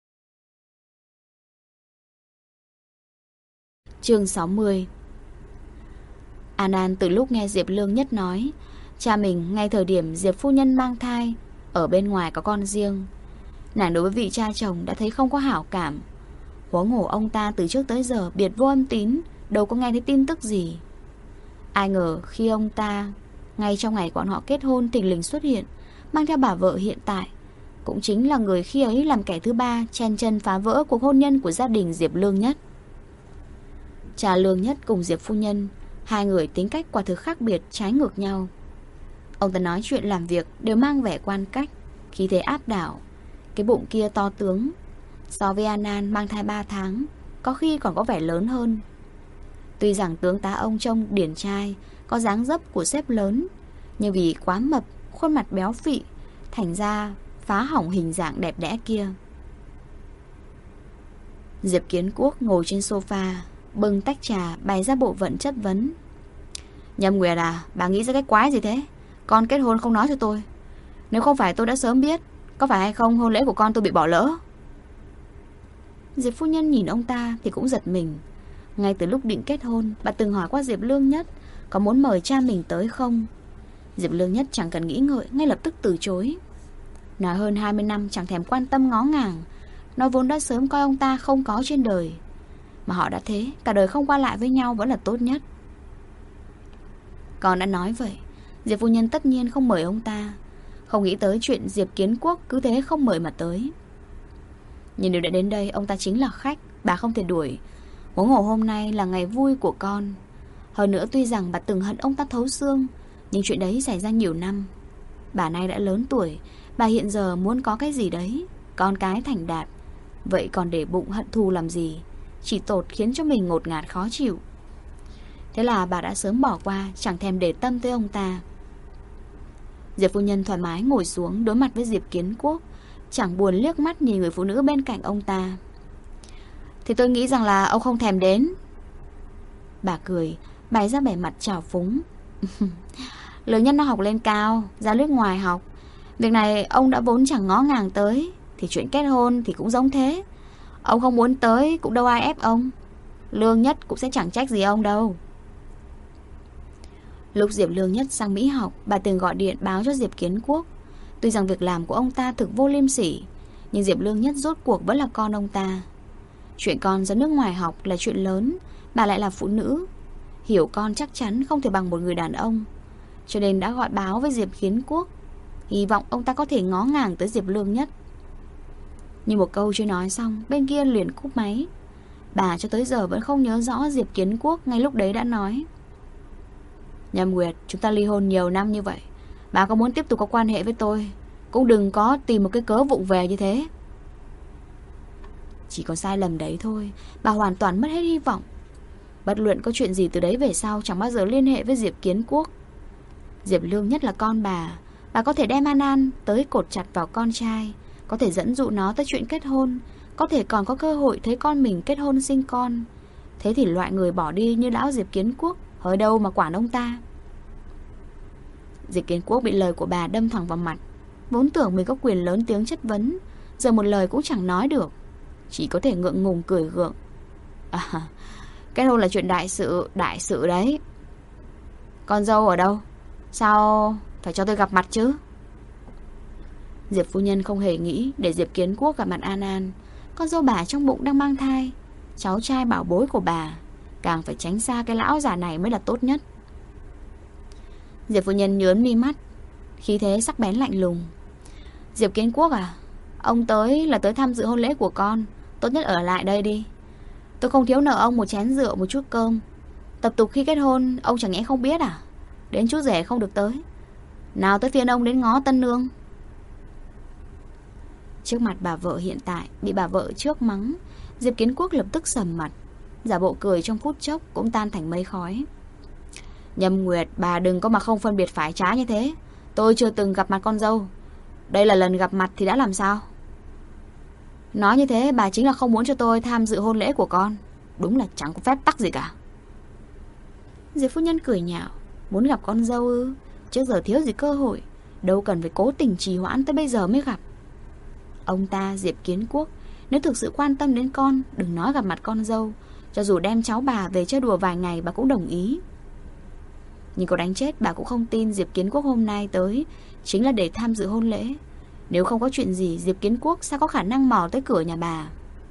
Speaker 1: Chương 60. An từ lúc nghe Diệp Lương Nhất nói cha mình ngay thời điểm Diệp phu nhân mang thai, ở bên ngoài có con riêng, nàng đối với vị cha chồng đã thấy không có hảo cảm. Huống hồ ông ta từ trước tới giờ biệt vô âm tín, đâu có nghe thấy tin tức gì. Ai ngờ khi ông ta ngay trong ngày bọn họ kết hôn thình lình xuất hiện, mang theo bà vợ hiện tại, cũng chính là người khi ấy làm kẻ thứ ba chen chân phá vỡ cuộc hôn nhân của gia đình Diệp Lương Nhất. Cha Lương Nhất cùng Diệp phu nhân, hai người tính cách quả thực khác biệt, trái ngược nhau. Ông ta nói chuyện làm việc đều mang vẻ quan cách, khí thế áp đảo. Cái bụng kia to tướng, so với An mang thai 3 tháng, có khi còn có vẻ lớn hơn. Tuy rằng tướng tá ông trông điển trai, có dáng dấp của sếp lớn, nhưng vì quá mập, khuôn mặt béo phị, thành ra phá hỏng hình dạng đẹp đẽ kia. Diệp Kiến Quốc ngồi trên sofa, bưng tách trà bày ra bộ phận chất vấn. Nhâm Nguyệt à, bà nghĩ ra cái quái gì thế? Con kết hôn không nói cho tôi. Nếu không phải tôi đã sớm biết, có phải hay không hôn lễ của con tôi bị bỏ lỡ? Diệp phu nhân nhìn ông ta thì cũng giật mình. Ngay từ lúc định kết hôn, bà từng hỏi qua Diệp Lương Nhất có muốn mời cha mình tới không. Diệp Lương Nhất chẳng cần nghĩ ngợi, ngay lập tức từ chối. Nói hơn 20 năm chẳng thèm quan tâm ngó ngàng, nó vốn đã sớm coi ông ta không có trên đời. Mà họ đã thế, cả đời không qua lại với nhau vẫn là tốt nhất. Con đã nói vậy, Diệp phu nhân tất nhiên không mời ông ta. Không nghĩ tới chuyện Diệp Kiến Quốc cứ thế không mời mà tới. Nhưng nếu đã đến đây, ông ta chính là khách, bà không thể đuổi. Huống hồ hôm nay là ngày vui của con. Hơn nữa tuy rằng bà từng hận ông ta thấu xương, nhưng chuyện đấy xảy ra nhiều năm. Bà nay đã lớn tuổi, bà hiện giờ muốn có cái gì đấy, con cái thành đạt. Vậy còn để bụng hận thù làm gì? Chỉ tột khiến cho mình ngột ngạt khó chịu. Thế là bà đã sớm bỏ qua, chẳng thèm để tâm tới ông ta. Diệp phu nhân thoải mái ngồi xuống đối mặt với Diệp Kiến Quốc, chẳng buồn liếc mắt nhìn người phụ nữ bên cạnh ông ta. Thì tôi nghĩ rằng là ông không thèm đến. Bà cười, bày ra vẻ mặt trào phúng. Lớn nhất nó học lên cao, ra nước ngoài học. Việc này ông đã vốn chẳng ngó ngàng tới, thì chuyện kết hôn thì cũng giống thế. Ông không muốn tới cũng đâu ai ép ông. Lương Nhất cũng sẽ chẳng trách gì ông đâu. Lúc Diệp Lương Nhất sang Mỹ học, bà từng gọi điện báo cho Diệp Kiến Quốc. Tuy rằng việc làm của ông ta thực vô liêm sỉ, nhưng Diệp Lương Nhất rốt cuộc vẫn là con ông ta. Chuyện con ra nước ngoài học là chuyện lớn, bà lại là phụ nữ, hiểu con chắc chắn không thể bằng một người đàn ông, cho nên đã gọi báo với Diệp Kiến Quốc, hy vọng ông ta có thể ngó ngàng tới Diệp Lương Nhất. Nhưng một câu chưa nói xong, bên kia liền cúp máy. Bà cho tới giờ vẫn không nhớ rõ Diệp Kiến Quốc ngay lúc đấy đã nói: Nhâm Nguyệt, chúng ta ly hôn nhiều năm như vậy, bà có muốn tiếp tục có quan hệ với tôi, cũng đừng có tìm một cái cớ vụng về như thế. Chỉ còn sai lầm đấy thôi, bà hoàn toàn mất hết hy vọng. Bất luận có chuyện gì từ đấy về sau chẳng bao giờ liên hệ với Diệp Kiến Quốc. Diệp Lương Nhất là con bà có thể đem An An tới cột chặt vào con trai, có thể dẫn dụ nó tới chuyện kết hôn, có thể còn có cơ hội thấy con mình kết hôn sinh con. Thế thì loại người bỏ đi như lão Diệp Kiến Quốc hơi đâu mà quản ông ta. Diệp Kiến Quốc bị lời của bà đâm thẳng vào mặt. Vốn tưởng mình có quyền lớn tiếng chất vấn, giờ một lời cũng chẳng nói được, chỉ có thể ngượng ngùng cười gượng. Kết hôn là chuyện đại sự đấy. Con dâu ở đâu? Sao phải cho tôi gặp mặt chứ? Diệp phu nhân không hề nghĩ để Diệp Kiến Quốc gặp mặt An An. Con dâu bà trong bụng đang mang thai, cháu trai bảo bối của bà, càng phải tránh xa cái lão già này mới là tốt nhất. Diệp phu nhân nhớn mi mắt, khí thế sắc bén lạnh lùng. Diệp Kiến Quốc à, ông tới là tới tham dự hôn lễ của con, tốt nhất ở lại đây đi. Tôi không thiếu nợ ông một chén rượu, một chút cơm. Tập tục khi kết hôn ông chẳng nhẽ không biết à? Đến chú rể không được tới, nào tới phiên ông đến ngó tân nương. Trước mặt bà vợ hiện tại bị bà vợ trước mắng, Diệp Kiến Quốc lập tức sầm mặt, giả bộ cười trong phút chốc cũng tan thành mây khói. Nhâm Nguyệt, bà đừng có mà không phân biệt phải trái như thế. Tôi chưa từng gặp mặt con dâu, đây là lần gặp mặt thì đã làm sao? Nói như thế bà chính là không muốn cho tôi tham dự hôn lễ của con. Đúng là chẳng có phép tắc gì cả. Diệp phu nhân cười nhạo. Muốn gặp con dâu ư? Trước giờ thiếu gì cơ hội, đâu cần phải cố tình trì hoãn tới bây giờ mới gặp. Ông ta Diệp Kiến Quốc nếu thực sự quan tâm đến con, đừng nói gặp mặt con dâu, cho dù đem cháu bà về chơi đùa vài ngày bà cũng đồng ý. Nhưng có đánh chết bà cũng không tin Diệp Kiến Quốc hôm nay tới chính là để tham dự hôn lễ. Nếu không có chuyện gì, Diệp Kiến Quốc sao có khả năng mò tới cửa nhà bà?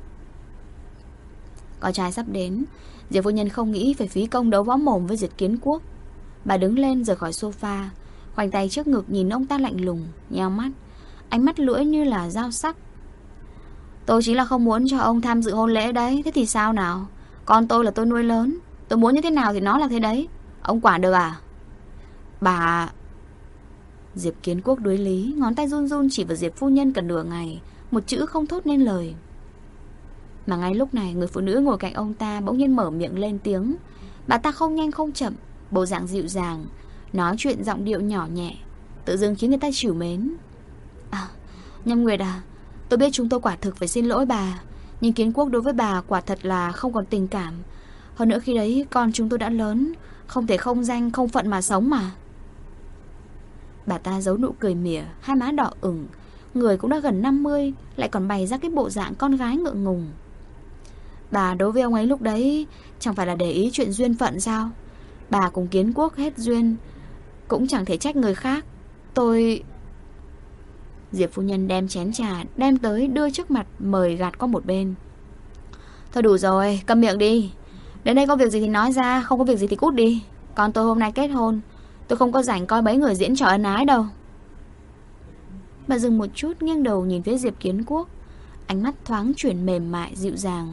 Speaker 1: Con trai sắp đến, Diệp phu nhân không nghĩ phải phí công đấu võ mồm với Diệp Kiến Quốc. Bà đứng lên rời khỏi sofa, khoanh tay trước ngực nhìn ông ta lạnh lùng, nheo mắt, ánh mắt lưỡi như là dao sắc. Tôi chính là không muốn cho ông tham dự hôn lễ đấy. Thế thì sao nào? Con tôi là tôi nuôi lớn, tôi muốn như thế nào thì nó là thế đấy. Ông quản được à? Bà... Diệp Kiến Quốc đuối lý, ngón tay run run chỉ vào Diệp phu nhân cả nửa ngày, một chữ không thốt nên lời. Mà ngay lúc này người phụ nữ ngồi cạnh ông ta bỗng nhiên mở miệng lên tiếng. Bà ta không nhanh không chậm, bộ dạng dịu dàng, nói chuyện giọng điệu nhỏ nhẹ, tự dưng khiến người ta trìu mến. Nhâm Nguyệt à, tôi biết chúng tôi quả thực phải xin lỗi bà, nhưng Kiến Quốc đối với bà quả thật là không còn tình cảm. Hơn nữa khi đấy con chúng tôi đã lớn, không thể không danh không phận mà sống mà. Bà ta giấu nụ cười mỉa, hai má đỏ ửng, người cũng đã gần 50, lại còn bày ra cái bộ dạng con gái ngượng ngùng. Bà đối với ông ấy lúc đấy chẳng phải là để ý chuyện duyên phận sao? Bà cùng Kiến Quốc hết duyên, cũng chẳng thể trách người khác. Tôi... Diệp phu nhân đem chén trà đem tới đưa trước mặt, mời gạt qua một bên. Thôi đủ rồi, câm miệng đi. Đến đây có việc gì thì nói ra, không có việc gì thì cút đi. Con tôi hôm nay kết hôn, tôi không có rảnh coi mấy người diễn trò ân ái đâu. Bà dừng một chút, nghiêng đầu nhìn phía Diệp Kiến Quốc, ánh mắt thoáng chuyển mềm mại dịu dàng,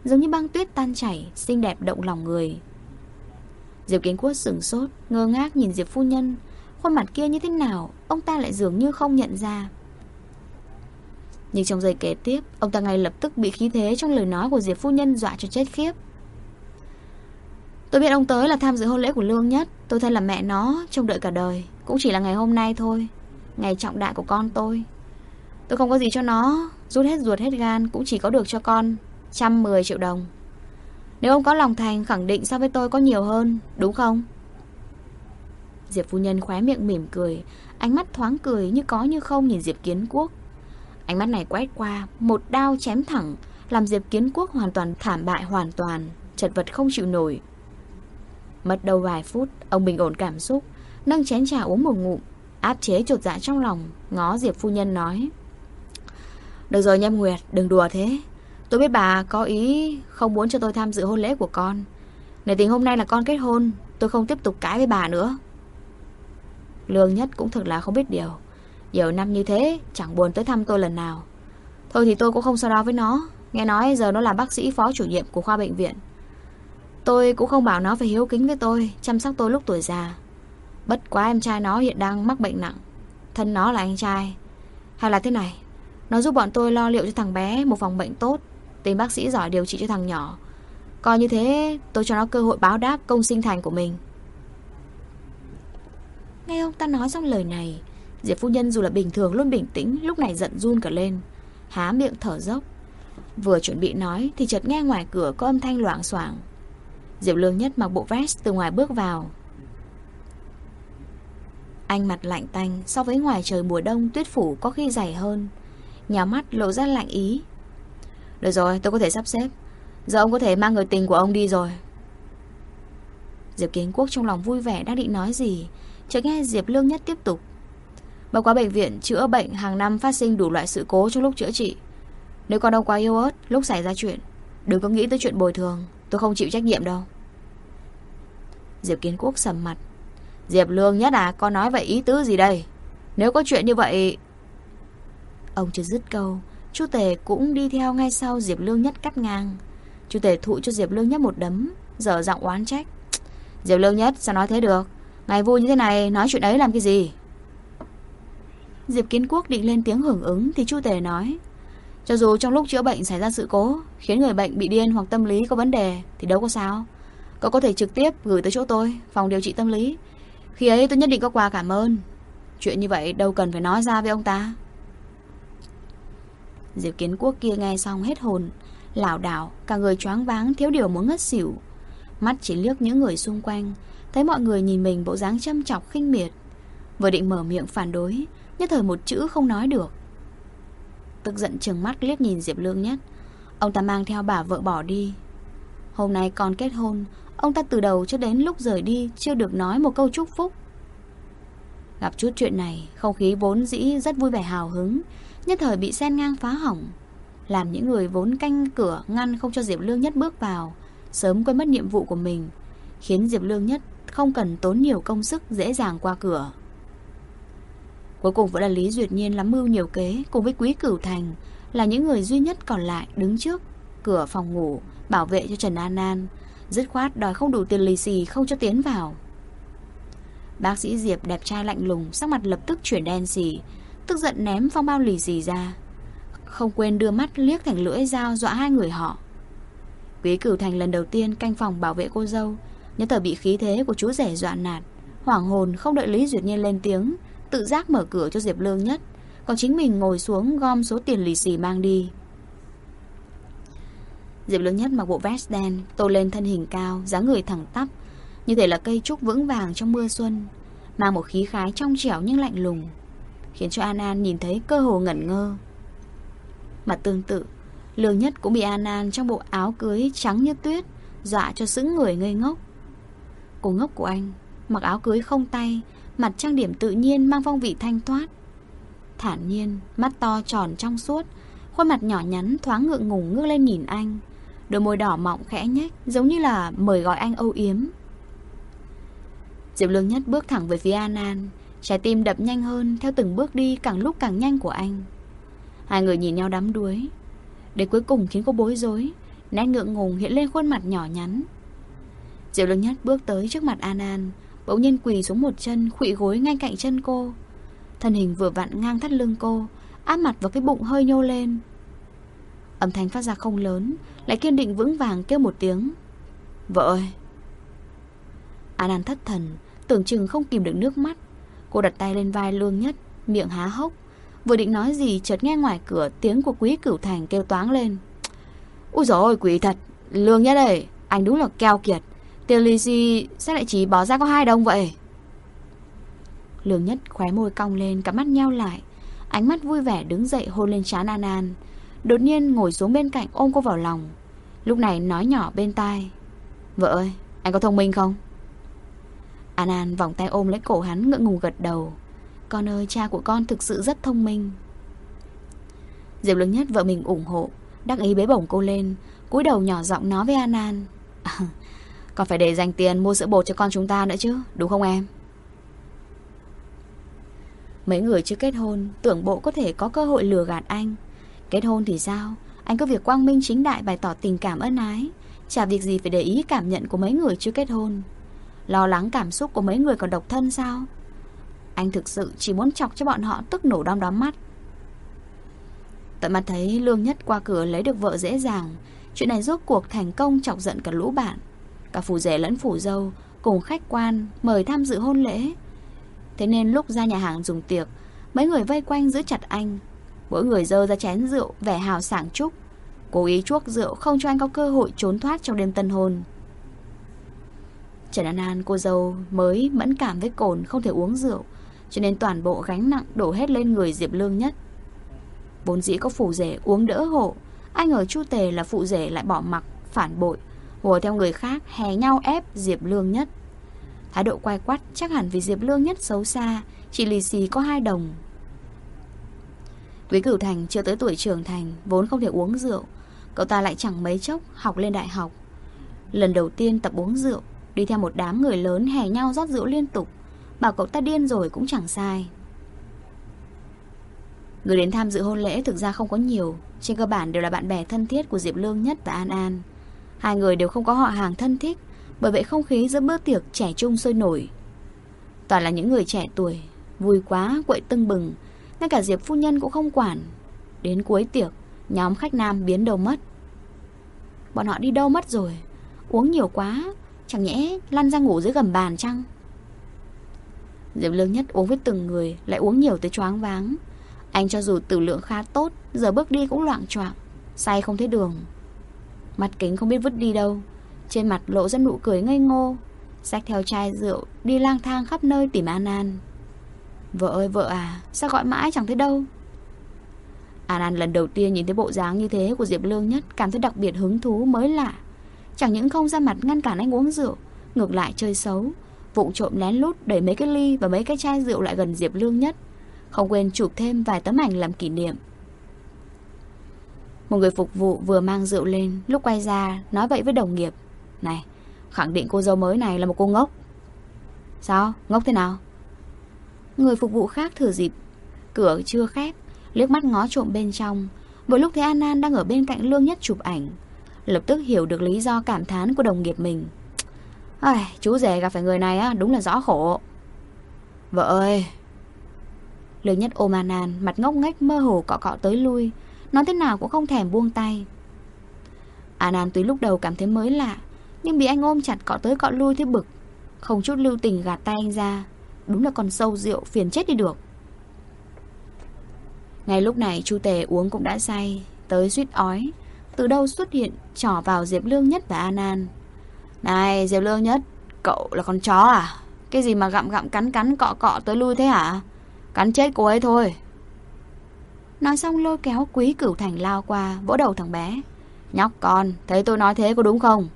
Speaker 1: giống như băng tuyết tan chảy, xinh đẹp động lòng người. Diệp Kiến Quốc sửng sốt, ngơ ngác nhìn Diệp phu nhân. Khuôn mặt kia như thế nào, ông ta lại dường như không nhận ra. Nhưng trong giây kế tiếp, ông ta ngay lập tức bị khí thế trong lời nói của Diệp phu nhân dọa cho chết khiếp. Tôi biết ông tới là tham dự hôn lễ của Lương Nhất. Tôi thân là mẹ nó, trông đợi cả đời. Cũng chỉ là ngày hôm nay thôi, ngày trọng đại của con tôi. Tôi không có gì cho nó, rút hết ruột hết gan cũng chỉ có được cho con 110 triệu đồng. Nếu ông có lòng thành, khẳng định so với tôi có nhiều hơn, đúng không? Diệp phu nhân khóe miệng mỉm cười, ánh mắt thoáng cười như có như không nhìn Diệp Kiến Quốc. Ánh mắt này quét qua, một đao chém thẳng, làm Diệp Kiến Quốc hoàn toàn thảm bại, hoàn toàn chật vật không chịu nổi. Mất đâu vài phút, ông bình ổn cảm xúc, nâng chén trà uống một ngụm, áp chế chột dạ trong lòng, ngó Diệp phu nhân nói: Được rồi Nhâm Nguyệt, đừng đùa thế. Tôi biết bà có ý không muốn cho tôi tham dự hôn lễ của con. Nếu tình hôm nay là con kết hôn, tôi không tiếp tục cãi với bà nữa. Lương Nhất cũng thật là không biết điều. Nhiều năm như thế chẳng buồn tới thăm tôi lần nào. Thôi thì tôi cũng không so đo với nó. Nghe nói giờ nó là bác sĩ phó chủ nhiệm của khoa bệnh viện. Tôi cũng không bảo nó phải hiếu kính với tôi, chăm sóc tôi lúc tuổi già. Bất quá em trai nó hiện đang mắc bệnh nặng. Thân nó là anh trai. Hay là thế này, nó giúp bọn tôi lo liệu cho thằng bé một phòng bệnh tốt, tìm bác sĩ giỏi điều trị cho thằng nhỏ. Coi như thế tôi cho nó cơ hội báo đáp công sinh thành của mình. Nghe ông ta nói xong lời này, Diệp phu nhân dù là bình thường luôn bình tĩnh, lúc này giận run cả lên, há miệng thở dốc. Vừa chuẩn bị nói thì chợt nghe ngoài cửa có âm thanh loảng xoảng. Diệp Lương Nhất mặc bộ vest từ ngoài bước vào. Anh mặt lạnh tanh, so với ngoài trời mùa đông tuyết phủ có khi dày hơn, nhào mắt lộ ra lạnh ý. Được rồi, tôi có thể sắp xếp. Giờ ông có thể mang người tình của ông đi rồi. Diệp Kiến Quốc trong lòng vui vẻ đang định nói gì, chợt nghe Diệp Lương Nhất tiếp tục: Báo cáo bệnh viện chữa bệnh hàng năm phát sinh đủ loại sự cố trong lúc chữa trị. Nếu con ông quá yếu ớt lúc xảy ra chuyện, đừng có nghĩ tới chuyện bồi thường, tôi không chịu trách nhiệm đâu. Diệp Kiến Quốc sầm mặt. Diệp Lương Nhất à, con nói vậy ý tứ gì đây? Nếu có chuyện như vậy... Ông chưa dứt câu, Chu Tề cũng đi theo ngay sau Diệp Lương Nhất cắt ngang. Chu Tề thụ cho Diệp Lương Nhất một đấm, dở giọng oán trách. Diệp Lương Nhất, sao nói thế được? Ngày vui như thế này, nói chuyện ấy làm cái gì? Diệp Kiến Quốc định lên tiếng hưởng ứng thì Chu Tề nói: Cho dù trong lúc chữa bệnh xảy ra sự cố, khiến người bệnh bị điên hoặc tâm lý có vấn đề thì đâu có sao. Cậu có thể trực tiếp gửi tới chỗ tôi, phòng điều trị tâm lý. Khi ấy tôi nhất định có quà cảm ơn. Chuyện như vậy đâu cần phải nói ra với ông ta. Diệp Kiến Quốc kia nghe xong hết hồn, lảo đảo, cả người choáng váng, thiếu điều muốn ngất xỉu. Mắt chỉ liếc những người xung quanh, thấy mọi người nhìn mình bộ dáng châm chọc khinh miệt. Vừa định mở miệng phản đối, nhất thời một chữ không nói được. Tức giận trừng mắt liếc nhìn Diệp Lương Nhất. Ông ta mang theo bà vợ bỏ đi. Hôm nay còn kết hôn, ông ta từ đầu cho đến lúc rời đi chưa được nói một câu chúc phúc. Gặp chút chuyện này, không khí vốn dĩ rất vui vẻ hào hứng nhất thời bị xen ngang phá hỏng, làm những người vốn canh cửa ngăn không cho Diệp Lương Nhất bước vào sớm quên mất nhiệm vụ của mình, khiến Diệp Lương Nhất không cần tốn nhiều công sức dễ dàng qua cửa. Cuối cùng vẫn là Lý Duyệt Nhiên lắm mưu nhiều kế cùng với Quý Cửu Thành là những người duy nhất còn lại đứng trước cửa phòng ngủ bảo vệ cho Trần An An, dứt khoát đòi không đủ tiền lì xì không cho tiến vào. Bác sĩ Diệp đẹp trai lạnh lùng, sắc mặt lập tức chuyển đen xì, tức giận ném phong bao lì xì ra, không quên đưa mắt liếc thành lưỡi dao dọa hai người họ. Quý Cửu Thành lần đầu tiên canh phòng bảo vệ cô dâu, nhất thời bị khí thế của chú rể dọa nạt, hoảng hồn không đợi Lý Duyệt Nhiên lên tiếng, tự giác mở cửa cho Diệp Lương Nhất, còn chính mình ngồi xuống gom số tiền lì xì mang đi. Diệp Lương Nhất mặc bộ vest đen, tô lên thân hình cao, dáng người thẳng tắp, như thể là cây trúc vững vàng trong mưa xuân, mang một khí khái trong trẻo nhưng lạnh lùng, khiến cho An An nhìn thấy cơ hồ ngẩn ngơ. Mà tương tự, Lương Nhất cũng bị An An trong bộ áo cưới trắng như tuyết dọa cho sững người ngây ngốc. Cô ngốc của anh, mặc áo cưới không tay, mặt trang điểm tự nhiên mang phong vị thanh thoát, thản nhiên, mắt to tròn trong suốt, khuôn mặt nhỏ nhắn thoáng ngượng ngùng ngước lên nhìn anh, đôi môi đỏ mọng khẽ nhếch giống như là mời gọi anh âu yếm. Diệp Lương Nhất bước thẳng về phía An An, trái tim đập nhanh hơn theo từng bước đi càng lúc càng nhanh của anh. Hai người nhìn nhau đắm đuối, đến cuối cùng khiến cô bối rối, Nét ngượng ngùng hiện lên khuôn mặt nhỏ nhắn. Diệp Lương Nhất bước tới trước mặt An An, bỗng nhiên quỳ xuống một chân, khuỵu gối ngay cạnh chân cô. Thân hình vừa vặn ngang thắt lưng cô, áp mặt vào cái bụng hơi nhô lên. Âm thanh phát ra không lớn, lại kiên định vững vàng kêu một tiếng: "Vợ ơi!" An An thất thần, tưởng chừng không kìm được nước mắt. Cô đặt tay lên vai Lương Nhất, miệng há hốc. Vừa định nói gì, chợt nghe ngoài cửa tiếng của Quý Cửu Thành kêu toáng lên: "Úi dồi ôi, quỷ thật! Lương Nhất ơi, anh đúng là keo kiệt. Tiền lì xì sao lại chỉ bỏ ra có 2 đồng vậy?" Lương Nhất khóe môi cong lên, cặp mắt nheo lại, ánh mắt vui vẻ đứng dậy hôn lên trán An An. Đột nhiên ngồi xuống bên cạnh ôm cô vào lòng. Lúc này nói nhỏ bên tai: "Vợ ơi, anh có thông minh không?" An An vòng tay ôm lấy cổ hắn, ngượng ngùng gật đầu: "Con ơi, cha của con thực sự rất thông minh." Diệp Lương Nhất vợ mình ủng hộ, đắc ý bế bổng cô lên, cúi đầu nhỏ giọng nói với An An: "Còn phải để dành tiền mua sữa bột cho con chúng ta nữa chứ, đúng không em?" Mấy người chưa kết hôn tưởng bộ có thể có cơ hội lừa gạt anh. Kết hôn thì sao? Anh có việc quang minh chính đại bày tỏ tình cảm ân ái, chả việc gì phải để ý cảm nhận của mấy người chưa kết hôn. Lo lắng cảm xúc của mấy người còn độc thân sao? Anh thực sự chỉ muốn chọc cho bọn họ tức nổ đom đóm mắt. Tận mắt thấy Lương Nhất qua cửa lấy được vợ dễ dàng, chuyện này rốt cuộc thành công chọc giận cả lũ bạn. Cả phủ rể lẫn phủ dâu cùng khách quan mời tham dự hôn lễ. Thế nên lúc ra nhà hàng dùng tiệc, mấy người vây quanh giữ chặt anh. Mỗi người dơ ra chén rượu vẻ hào sảng chúc, cố ý chuốc rượu không cho anh có cơ hội trốn thoát trong đêm tân hôn. Trần An An, cô dâu mới mẫn cảm với cồn, không thể uống rượu, cho nên toàn bộ gánh nặng đổ hết lên người Diệp Lương Nhất. Vốn dĩ có phụ rể uống đỡ hộ, anh ở Chu Tề là phụ rể lại bỏ mặc, phản bội, hùa theo người khác hè nhau ép Diệp Lương Nhất. Thái độ quay quắt chắc hẳn vì Diệp Lương Nhất xấu xa, chỉ lì xì có 2 đồng. Quý Cửu Thành chưa tới tuổi trưởng thành, vốn không thể uống rượu. Cậu ta lại chẳng mấy chốc học lên đại học. Lần đầu tiên tập uống rượu, đi theo một đám người lớn hè nhau rót rượu liên tục, bảo cậu ta điên rồi cũng chẳng sai. Người đến tham dự hôn lễ thực ra không có nhiều, trên cơ bản đều là bạn bè thân thiết của Diệp Lương Nhất và An An. 2 người đều không có họ hàng thân thích, bởi vậy không khí giữa bữa tiệc trẻ trung sôi nổi. Toàn là những người trẻ tuổi, vui quá quậy tưng bừng, ngay cả Diệp phu nhân cũng không quản. Đến cuối tiệc, nhóm khách nam biến đâu mất. Bọn họ đi đâu mất rồi? Uống nhiều quá, chẳng nhẽ lăn ra ngủ dưới gầm bàn chăng? Diệp Lương Nhất uống với từng người, lại uống nhiều tới choáng váng. Anh cho dù tử lượng khá tốt, giờ bước đi cũng loạng choạng, say không thấy đường. Mặt kính không biết vứt đi đâu, trên mặt lộ ra nụ cười ngây ngô, xách theo chai rượu đi lang thang khắp nơi tìm An An. Vợ ơi vợ à, sao gọi mãi chẳng thấy đâu? An An lần đầu tiên nhìn thấy bộ dáng như thế của Diệp Lương Nhất, cảm thấy đặc biệt hứng thú mới lạ. Chẳng những không ra mặt ngăn cản anh uống rượu, ngược lại chơi xấu, vụng trộm lén lút đẩy mấy cái ly và mấy cái chai rượu lại gần Diệp Lương Nhất, không quên chụp thêm vài tấm ảnh làm kỷ niệm. Một người phục vụ vừa mang rượu lên, lúc quay ra nói vậy với đồng nghiệp: "Này, khẳng định cô dâu mới này là một cô ngốc." "Sao? Ngốc thế nào?" Người phục vụ khác thừa dịp cửa chưa khép, liếc mắt ngó trộm bên trong. Vừa lúc thấy An An đang ở bên cạnh Lương Nhất chụp ảnh, lập tức hiểu được lý do cảm thán của đồng nghiệp mình. Chú rể gặp phải người này á, đúng là rõ khổ. Vợ ơi! Lương Nhất ôm An An, mặt ngốc nghếch mơ hồ cọ cọ tới lui, nói thế nào cũng không thèm buông tay. An An tuy lúc đầu cảm thấy mới lạ, nhưng bị anh ôm chặt cọ tới cọ lui thấy bực, không chút lưu tình gạt tay anh ra. Đúng là con sâu rượu phiền chết đi được. Ngay lúc này Chu Tề uống cũng đã say, tới suýt ói, từ đâu xuất hiện trỏ vào Diệp Lương Nhất và An An. "Này Diệp Lương Nhất, cậu là con chó à? Cái gì mà gặm gặm cắn cắn cọ cọ tới lui thế hả? Cắn chết cô ấy thôi." Nói xong lôi kéo Quý Cửu Thành lao qua, vỗ đầu thằng bé. "Nhóc con, thấy tôi nói thế có đúng không?"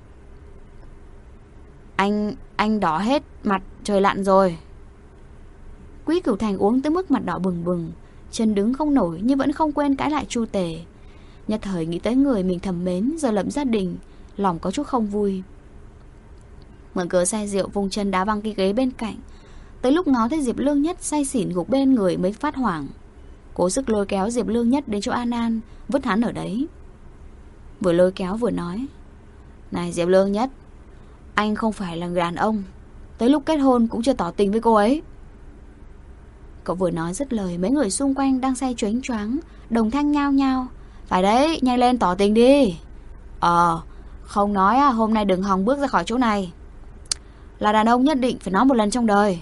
Speaker 1: Anh đỏ hết mặt trời lặn rồi." Quý Cửu Thành uống tới mức mặt đỏ bừng bừng, chân đứng không nổi nhưng vẫn không quên cãi lại Chu Tề. Nhất thời nghĩ tới người mình thầm mến giờ lập gia đình, lòng có chút không vui. Mượn cớ say rượu vung chân đá văng cái ghế bên cạnh. Tới lúc ngó thấy Diệp Lương Nhất say xỉn gục bên người mới phát hoảng, cố sức lôi kéo Diệp Lương Nhất đến chỗ An An, vứt hắn ở đấy. vừa lôi kéo vừa nói: Này Diệp Lương Nhất, anh không phải là người đàn ông, tới lúc kết hôn cũng chưa tỏ tình với cô ấy. Cậu vừa nói dứt lời, mấy người xung quanh đang say choáng choáng đồng thanh nhao nhao: Phải đấy, nhanh lên tỏ tình đi. Không nói hôm nay đừng hòng bước ra khỏi chỗ này. Là đàn ông nhất định phải nói một lần trong đời.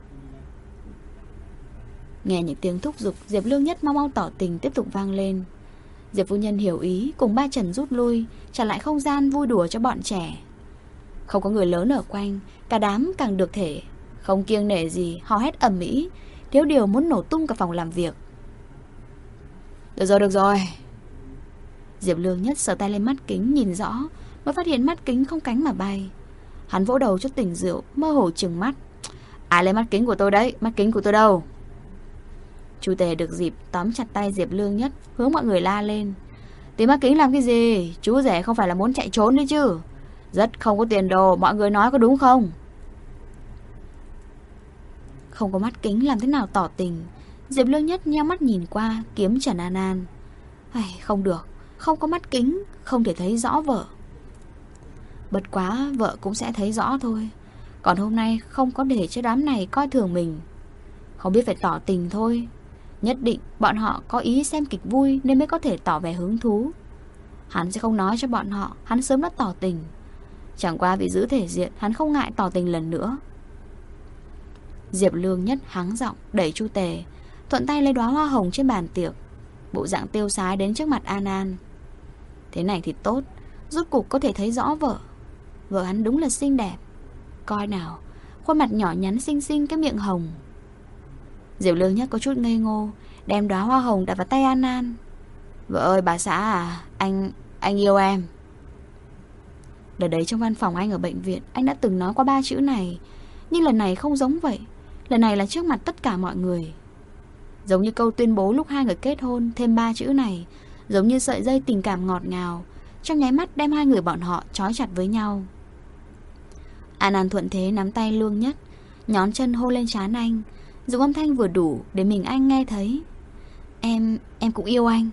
Speaker 1: Nghe những tiếng thúc giục, Diệp Lương Nhất mau mau tỏ tình tiếp tục vang lên. Diệp phu nhân hiểu ý, cùng ba Trần rút lui, trả lại không gian vui đùa cho bọn trẻ. Không có người lớn ở quanh, cả đám càng được thể, không kiêng nể gì, hò hét ầm ĩ, thiếu điều muốn nổ tung cả phòng làm việc. Được rồi. Diệp Lương Nhất sờ tay lên mắt kính nhìn rõ, mới phát hiện mắt kính không cánh mà bay. Hắn vỗ đầu cho tỉnh rượu, mơ hồ trừng mắt: Ai lấy mắt kính của tôi đấy? Mắt kính của tôi đâu? Chu Tề được dịp tóm chặt tay Diệp Lương Nhất, hướng mọi người la lên: Tìm mắt kính làm cái gì? Chú rể không phải là muốn chạy trốn đấy chứ? Rất không có tiền đồ, mọi người nói có đúng không? Không có mắt kính làm thế nào tỏ tình? Diệp Lương Nhất nheo mắt nhìn qua, kiếm Trần An An. Không được, không có mắt kính, không thể thấy rõ vợ. Bất quá vợ cũng sẽ thấy rõ thôi. Còn hôm nay không có để cho đám này coi thường mình. Không biết phải tỏ tình thôi. Nhất định bọn họ có ý xem kịch vui nên mới có thể tỏ vẻ hứng thú. Hắn sẽ không nói cho bọn họ hắn sớm đã tỏ tình. Chẳng qua vì giữ thể diện, hắn không ngại tỏ tình lần nữa. Diệp Lương Nhất hắng giọng đẩy Chu Tề, thuận tay lấy đóa hoa hồng trên bàn tiệc, bộ dạng tiêu sái đến trước mặt An An. Thế này thì tốt, rốt cục có thể thấy rõ vợ. Vợ hắn đúng là xinh đẹp. Coi nào, khuôn mặt nhỏ nhắn xinh xinh, cái miệng hồng. Diệp Lương Nhất có chút ngây ngô, đem đóa hoa hồng đặt vào tay An An. Vợ ơi bà xã à, anh yêu em. Đợt đấy trong văn phòng anh ở bệnh viện, anh đã từng nói qua 3 chữ này. Nhưng lần này không giống vậy. Lần này là trước mặt tất cả mọi người. Giống như câu tuyên bố lúc hai người kết hôn, thêm 3 chữ này, giống như sợi dây tình cảm ngọt ngào, trong nháy mắt đem hai người bọn họ trói chặt với nhau. An An thuận thế nắm tay Lương Nhất, nhón chân hôn lên trán anh, dùng âm thanh vừa đủ để mình anh nghe thấy. Em cũng yêu anh.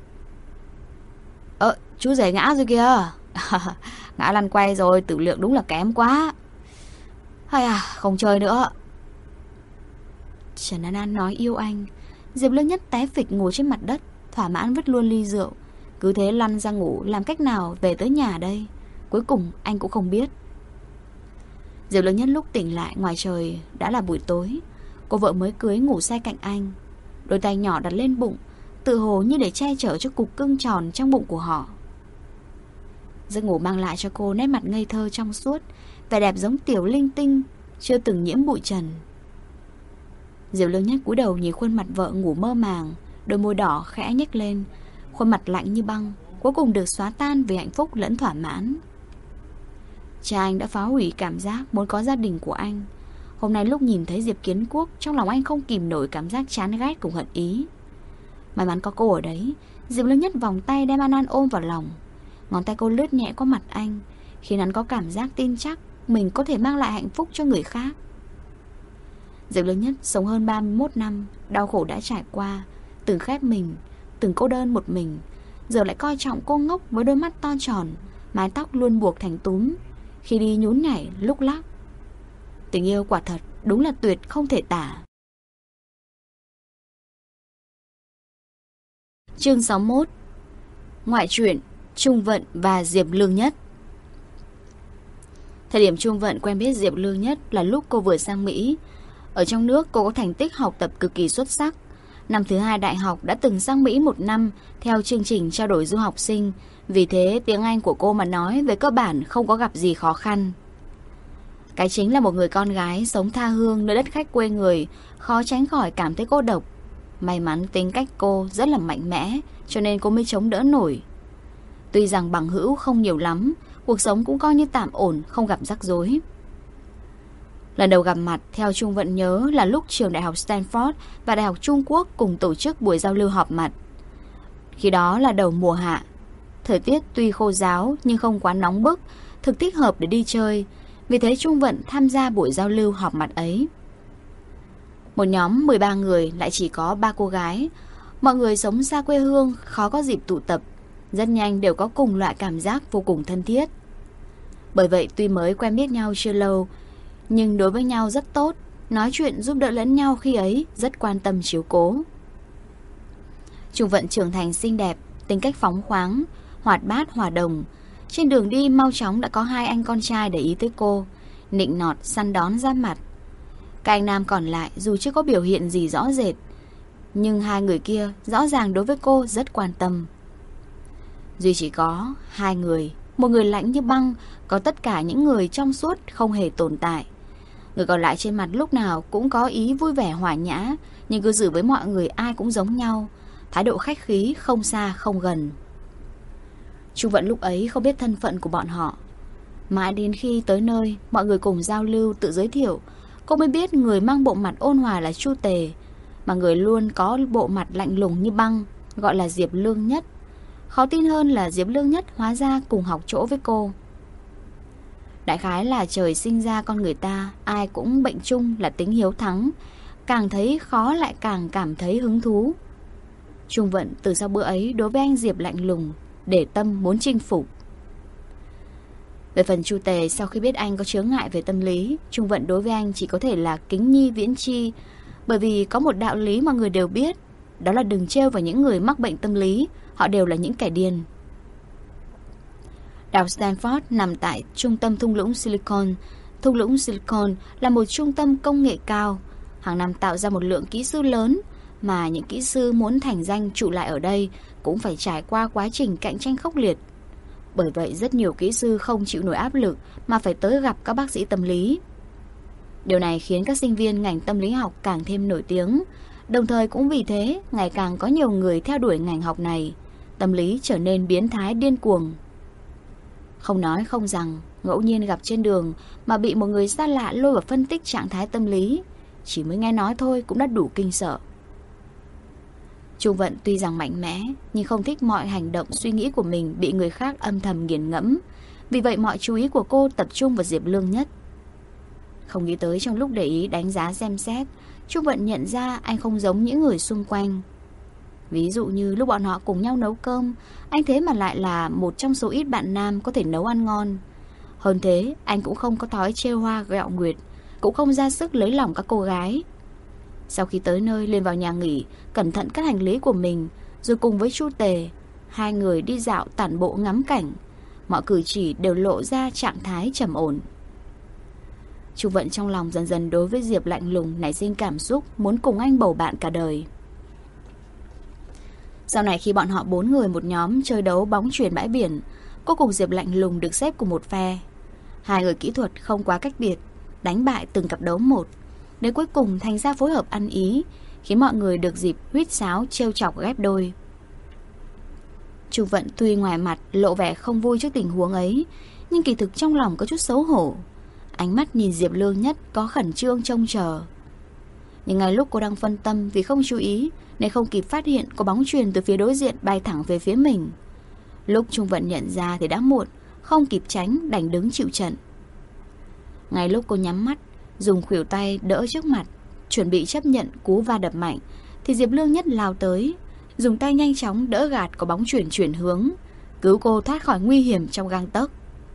Speaker 1: Chú rể ngã rồi kìa. Ngã lăn quay rồi, tử lượng đúng là kém quá. Không chơi nữa. Trần An An nói yêu anh. Diệp Lương Nhất té phịch ngồi trên mặt đất, thỏa mãn vứt luôn ly rượu, cứ thế lăn ra ngủ. Làm cách nào về tới nhà đây? Cuối cùng anh cũng không biết. Diệp Lương Nhất lúc tỉnh lại, ngoài trời đã là buổi tối. Cô vợ mới cưới ngủ say cạnh anh, đôi tay nhỏ đặt lên bụng, tự hồ như để che chở cho cục cưng tròn trong bụng của họ. Giấc ngủ mang lại cho cô nét mặt ngây thơ trong suốt, vẻ đẹp giống tiểu linh tinh, chưa từng nhiễm bụi trần. Diệp Lương Nhất cúi đầu nhìn khuôn mặt vợ ngủ mơ màng, đôi môi đỏ khẽ nhếch lên, khuôn mặt lạnh như băng, cuối cùng được xóa tan vì hạnh phúc lẫn thỏa mãn. Cha anh đã phá hủy cảm giác muốn có gia đình của anh. Hôm nay lúc nhìn thấy Diệp Kiến Quốc, trong lòng anh không kìm nổi cảm giác chán ghét cùng hận ý. May mắn có cô ở đấy. Diệp Lương Nhất vòng tay đem An An ôm vào lòng, ngón tay cô lướt nhẹ qua mặt anh, khiến hắn có cảm giác tin chắc mình có thể mang lại hạnh phúc cho người khác. Diệp Lương Nhất sống hơn 31 năm, đau khổ đã trải qua, từng khép mình, từng cô đơn một mình, giờ lại coi trọng cô ngốc với đôi mắt to tròn, mái tóc luôn buộc thành túm, khi đi nhún nhảy lúc lắc. Tình yêu quả thật đúng là tuyệt không thể tả. Chương 61. Ngoại truyện Trung Vận và Diệp Lương Nhất. Thời điểm Trung Vận quen biết Diệp Lương Nhất là lúc cô vừa sang Mỹ. Ở trong nước cô có thành tích học tập cực kỳ xuất sắc. Năm thứ 2 đại học đã từng sang Mỹ 1 năm theo chương trình trao đổi du học sinh. Vì thế tiếng Anh của cô mà nói về cơ bản không có gặp gì khó khăn. Cái chính là một người con gái sống tha hương nơi đất khách quê người, khó tránh khỏi cảm thấy cô độc. May mắn tính cách cô rất là mạnh mẽ, cho nên cô mới chống đỡ nổi. Tuy rằng bằng hữu không nhiều lắm, cuộc sống cũng coi như tạm ổn, không gặp rắc rối. Lần đầu gặp mặt theo Trung Vận nhớ là lúc trường đại học Stanford và đại học Trung Quốc cùng tổ chức buổi giao lưu họp mặt. Khi đó là đầu mùa hạ, thời tiết tuy khô ráo nhưng không quá nóng bức, thực thích hợp để đi chơi. Vì thế Trung Vận tham gia buổi giao lưu họp mặt ấy. Một nhóm 13 người lại chỉ có 3 cô gái. Mọi người sống xa quê hương, khó có dịp tụ tập. Rất nhanh đều có cùng loại cảm giác vô cùng thân thiết. Bởi vậy tuy mới quen biết nhau chưa lâu, nhưng đối với nhau rất tốt, nói chuyện giúp đỡ lẫn nhau khi ấy, rất quan tâm chiếu cố. Trung Vận trưởng thành xinh đẹp, tính cách phóng khoáng, hoạt bát hòa đồng. Trên đường đi mau chóng đã có 2 anh con trai để ý tới cô, nịnh nọt săn đón ra mặt. Các anh nam còn lại dù chưa có biểu hiện gì rõ rệt, nhưng 2 người kia rõ ràng đối với cô rất quan tâm. Duy chỉ có 2 người, một người lạnh như băng, có tất cả những người trong suốt không hề tồn tại. Người còn lại trên mặt lúc nào cũng có ý vui vẻ hòa nhã, nhưng cư xử với mọi người ai cũng giống nhau, thái độ khách khí không xa không gần. Trung Vận lúc ấy không biết thân phận của bọn họ. Mãi đến khi tới nơi, mọi người cùng giao lưu tự giới thiệu, cô mới biết người mang bộ mặt ôn hòa là Chu Tề, mà người luôn có bộ mặt lạnh lùng như băng gọi là Diệp Lương Nhất. Khó tin hơn là Diệp Lương Nhất hóa ra cùng học chỗ với cô. Đại khái là trời sinh ra con người ta ai cũng bệnh chung là tính hiếu thắng, càng thấy khó lại càng cảm thấy hứng thú. Trung Vận từ sau bữa ấy đối với anh Diệp lạnh lùng, để tâm muốn chinh phục. Về phần Chu Tề, sau khi biết anh có chướng ngại về tâm lý, Trung Vận đối với anh chỉ có thể là kính nhi viễn chi, bởi vì có một đạo lý mà người đều biết, đó là đừng trêu vào những người mắc bệnh tâm lý, họ đều là những kẻ điên. Đại học Stanford nằm tại trung tâm thung lũng Silicon. Thung lũng Silicon là một trung tâm công nghệ cao, hàng năm tạo ra một lượng kỹ sư lớn, mà những kỹ sư muốn thành danh trụ lại ở đây cũng phải trải qua quá trình cạnh tranh khốc liệt. Bởi vậy rất nhiều kỹ sư không chịu nổi áp lực mà phải tới gặp các bác sĩ tâm lý. Điều này khiến các sinh viên ngành tâm lý học càng thêm nổi tiếng, đồng thời cũng vì thế ngày càng có nhiều người theo đuổi ngành học này, tâm lý trở nên biến thái điên cuồng. Không nói không rằng, ngẫu nhiên gặp trên đường mà bị một người xa lạ lôi vào phân tích trạng thái tâm lý, chỉ mới nghe nói thôi cũng đã đủ kinh sợ. Trung Vận tuy rằng mạnh mẽ, nhưng không thích mọi hành động suy nghĩ của mình bị người khác âm thầm nghiền ngẫm. Vì vậy mọi chú ý của cô tập trung vào Diệp Lương Nhất. Không nghĩ tới trong lúc để ý đánh giá xem xét, Trung Vận nhận ra anh không giống những người xung quanh. Ví dụ như lúc bọn họ cùng nhau nấu cơm, anh thế mà lại là một trong số ít bạn nam có thể nấu ăn ngon. Hơn thế, anh cũng không có thói trêu hoa ghẹo nguyệt, cũng không ra sức lấy lòng các cô gái. Sau khi tới nơi, lên vào nhà nghỉ, cẩn thận cất hành lý của mình, rồi cùng với Chu Tề, 2 người đi dạo tản bộ ngắm cảnh. Mọi cử chỉ đều lộ ra trạng thái trầm ổn. Trung Vận trong lòng dần dần đối với Diệp lạnh lùng nảy sinh cảm xúc muốn cùng anh bầu bạn cả đời. Sau này khi bọn họ 4 người một nhóm chơi đấu bóng chuyền bãi biển, cô cùng Diệp lạnh lùng được xếp cùng một phe. 2 người kỹ thuật không quá cách biệt, đánh bại từng cặp đấu một, đến cuối cùng thành ra phối hợp ăn ý, khiến mọi người được dịp huýt sáo trêu chọc ghép đôi. Trung Vận tuy ngoài mặt lộ vẻ không vui trước tình huống ấy, nhưng kỳ thực trong lòng có chút xấu hổ. Ánh mắt nhìn Diệp Lương Nhất có khẩn trương trông chờ. Nhưng ngay lúc cô đang phân tâm vì không chú ý, nên không kịp phát hiện có bóng chuyền từ phía đối diện bay thẳng về phía mình. Lúc Trung Vận nhận ra thì đã muộn, không kịp tránh đành đứng chịu trận. Ngay lúc cô nhắm mắt, dùng khuỷu tay đỡ trước mặt, chuẩn bị chấp nhận cú va đập mạnh, thì Diệp Lương Nhất lao tới, dùng tay nhanh chóng đỡ gạt có bóng chuyền chuyển hướng, cứu cô thoát khỏi nguy hiểm trong gang tấc.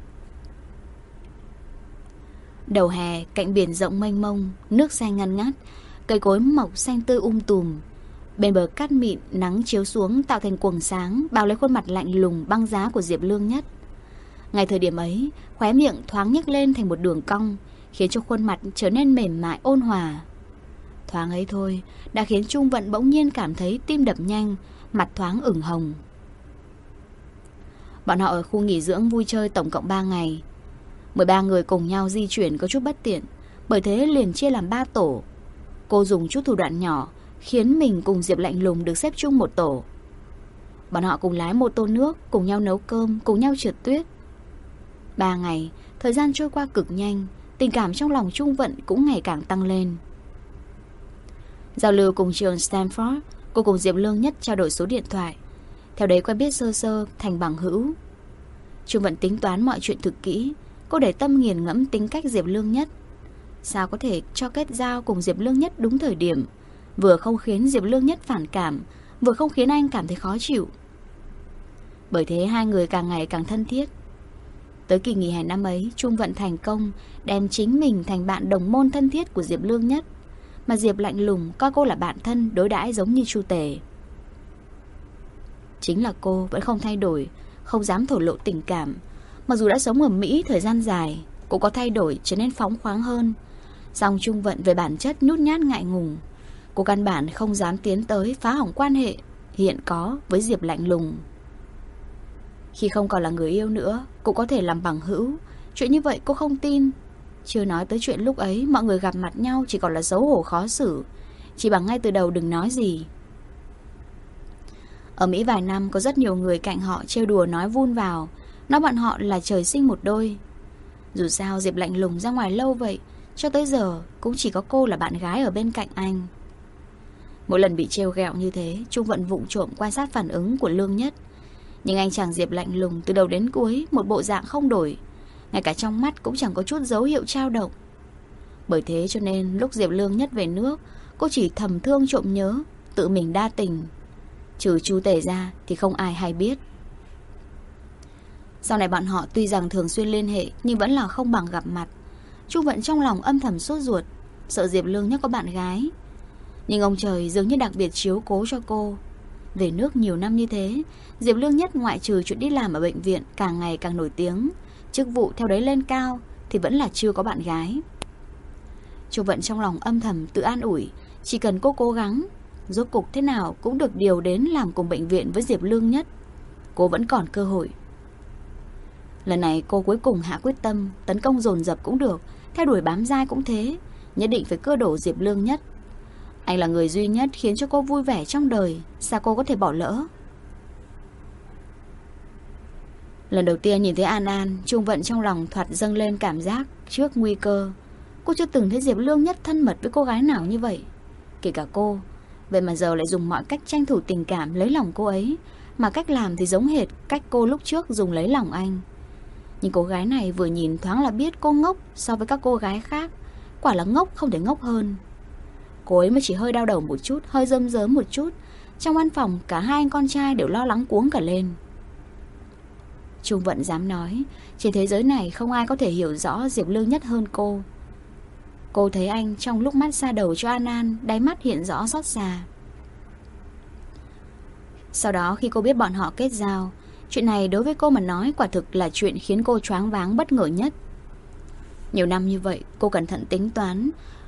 Speaker 1: Đầu hè, cạnh biển rộng mênh mông, nước xanh ngăn ngắt, cây cối mọc xanh tươi tùm. Bên bờ cát mịn, nắng chiếu xuống tạo thành quầng sáng bao lấy khuôn mặt lạnh lùng băng giá của Diệp Lương Nhất. Ngay thời điểm ấy, khóe miệng thoáng nhếch lên thành một đường cong, khiến cho khuôn mặt trở nên mềm mại ôn hòa. Thoáng ấy thôi đã khiến Trung Vận bỗng nhiên cảm thấy tim đập nhanh, mặt thoáng ửng hồng. Bọn họ ở khu nghỉ dưỡng vui chơi tổng cộng 3 ngày. 13 người cùng nhau di chuyển có chút bất tiện, bởi thế liền chia làm 3 tổ. Cô dùng chút thủ đoạn nhỏ khiến mình cùng Diệp lạnh lùng được xếp chung một tổ. Bọn họ cùng lái mô tô nước, cùng nhau nấu cơm, cùng nhau trượt tuyết. 3 ngày, thời gian trôi qua cực nhanh, tình cảm trong lòng Trung Vận cũng ngày càng tăng lên. Giao lưu cùng trường Stanford, cô cùng Diệp Lương Nhất trao đổi số điện thoại. Theo đấy quen biết sơ sơ thành bằng hữu. Trung Vận tính toán mọi chuyện thực kỹ. Cô để tâm nghiền ngẫm tính cách Diệp Lương Nhất. Sao có thể cho kết giao cùng Diệp Lương Nhất đúng thời điểm, vừa không khiến Diệp Lương Nhất phản cảm, vừa không khiến anh cảm thấy khó chịu. Bởi thế hai người càng ngày càng thân thiết. Tới kỳ nghỉ hè năm ấy, Trung Vận thành công đem chính mình thành bạn đồng môn thân thiết của Diệp Lương Nhất, mà Diệp lạnh lùng coi cô là bạn thân, đối đãi giống như Chu Tề. Chính là cô vẫn không thay đổi, không dám thổ lộ tình cảm. Mặc dù đã sống ở Mỹ thời gian dài, cô có thay đổi trở nên phóng khoáng hơn. Song Trung Vận về bản chất nhút nhát ngại ngùng. Cô căn bản không dám tiến tới phá hỏng quan hệ hiện có với Diệp lạnh lùng. Khi không còn là người yêu nữa, cô có thể làm bằng hữu. Chuyện như vậy cô không tin. Chưa nói tới chuyện lúc ấy mọi người gặp mặt nhau chỉ còn là xấu hổ khó xử. Chỉ bằng ngay từ đầu đừng nói gì. Ở Mỹ vài năm có rất nhiều người cạnh họ trêu đùa nói vun vào, nói bọn họ là trời sinh một đôi. Dù sao Diệp lạnh lùng ra ngoài lâu vậy, cho tới giờ cũng chỉ có cô là bạn gái ở bên cạnh anh. Mỗi lần bị trêu ghẹo như thế, Trung Vận vụng trộm quan sát phản ứng của Lương Nhất. Nhưng anh chàng Diệp lạnh lùng từ đầu đến cuối một bộ dạng không đổi, ngay cả trong mắt cũng chẳng có chút dấu hiệu trao động. Bởi thế cho nên lúc Diệp Lương Nhất về nước, cô chỉ thầm thương trộm nhớ, tự mình đa tình. Trừ Chu Tề ra thì không ai hay biết. Sau này bọn họ tuy rằng thường xuyên liên hệ nhưng vẫn là không bằng gặp mặt. Trung Vận trong lòng âm thầm sốt ruột, sợ Diệp Lương Nhất có bạn gái. Nhưng ông trời dường như đặc biệt chiếu cố cho cô. Về nước nhiều năm như thế, Diệp Lương Nhất ngoại trừ chuyện đi làm ở bệnh viện càng ngày càng nổi tiếng, chức vụ theo đấy lên cao, thì vẫn là chưa có bạn gái. Trung Vận trong lòng âm thầm tự an ủi, chỉ cần cô cố gắng, rốt cục thế nào cũng được điều đến làm cùng bệnh viện với Diệp Lương Nhất. Cô vẫn còn cơ hội. Lần này cô cuối cùng hạ quyết tâm, tấn công dồn dập cũng được, theo đuổi bám dai cũng thế, nhất định phải cưa đổ Diệp Lương Nhất. Anh là người duy nhất khiến cho cô vui vẻ trong đời, sao cô có thể bỏ lỡ. Lần đầu tiên nhìn thấy An An, Trung Vận trong lòng thoạt dâng lên cảm giác trước nguy cơ. Cô chưa từng thấy Diệp Lương Nhất thân mật với cô gái nào như vậy, kể cả cô. Vậy mà giờ lại dùng mọi cách tranh thủ tình cảm lấy lòng cô ấy, mà cách làm thì giống hệt cách cô lúc trước dùng lấy lòng anh. Nhưng cô gái này vừa nhìn thoáng là biết cô ngốc so với các cô gái khác. Quả là ngốc không thể ngốc hơn. Cô ấy mới chỉ hơi đau đầu một chút, hơi rơm rớm một chút. Trong văn phòng cả hai anh con trai đều lo lắng cuống cả lên. Trung Vận dám nói, trên thế giới này không ai có thể hiểu rõ Diệp Lương Nhất hơn cô. Cô thấy anh trong lúc mắt xa đầu cho An An, đáy mắt hiện rõ xót xa. Sau đó khi cô biết bọn họ kết giao, chuyện này đối với cô mà nói quả thực là chuyện khiến cô choáng váng bất ngờ nhất. Nhiều năm như vậy, cô cẩn thận tính toán,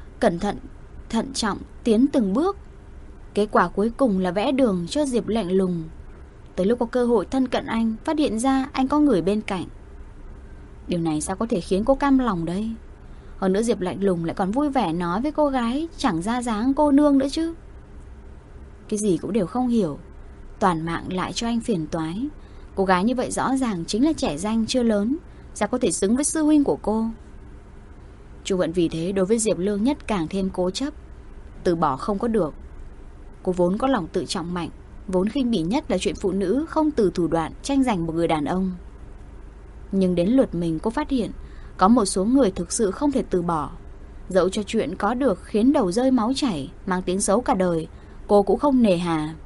Speaker 1: thận trọng tiến từng bước. Kết quả cuối cùng là vẽ đường cho Diệp lạnh lùng. Tới lúc có cơ hội thân cận anh, phát hiện ra anh có người bên cạnh. Điều này sao có thể khiến cô cam lòng đây? Hơn nữa Diệp lạnh lùng lại còn vui vẻ nói với cô gái chẳng ra dáng cô nương nữa chứ. Cái gì cũng đều không hiểu, toàn mạng lại cho anh phiền toái. Cô gái như vậy rõ ràng chính là trẻ danh chưa lớn, sao có thể xứng với sư huynh của cô. Chu Vận vì thế đối với Diệp Lương Nhất càng thêm cố chấp. Từ bỏ không có được. Cô vốn có lòng tự trọng mạnh, vốn khinh bỉ nhất là chuyện phụ nữ không từ thủ đoạn tranh giành một người đàn ông. Nhưng đến lượt mình cô phát hiện có một số người thực sự không thể từ bỏ. Dẫu cho chuyện có được khiến đầu rơi máu chảy, mang tiếng xấu cả đời, cô cũng không nề hà.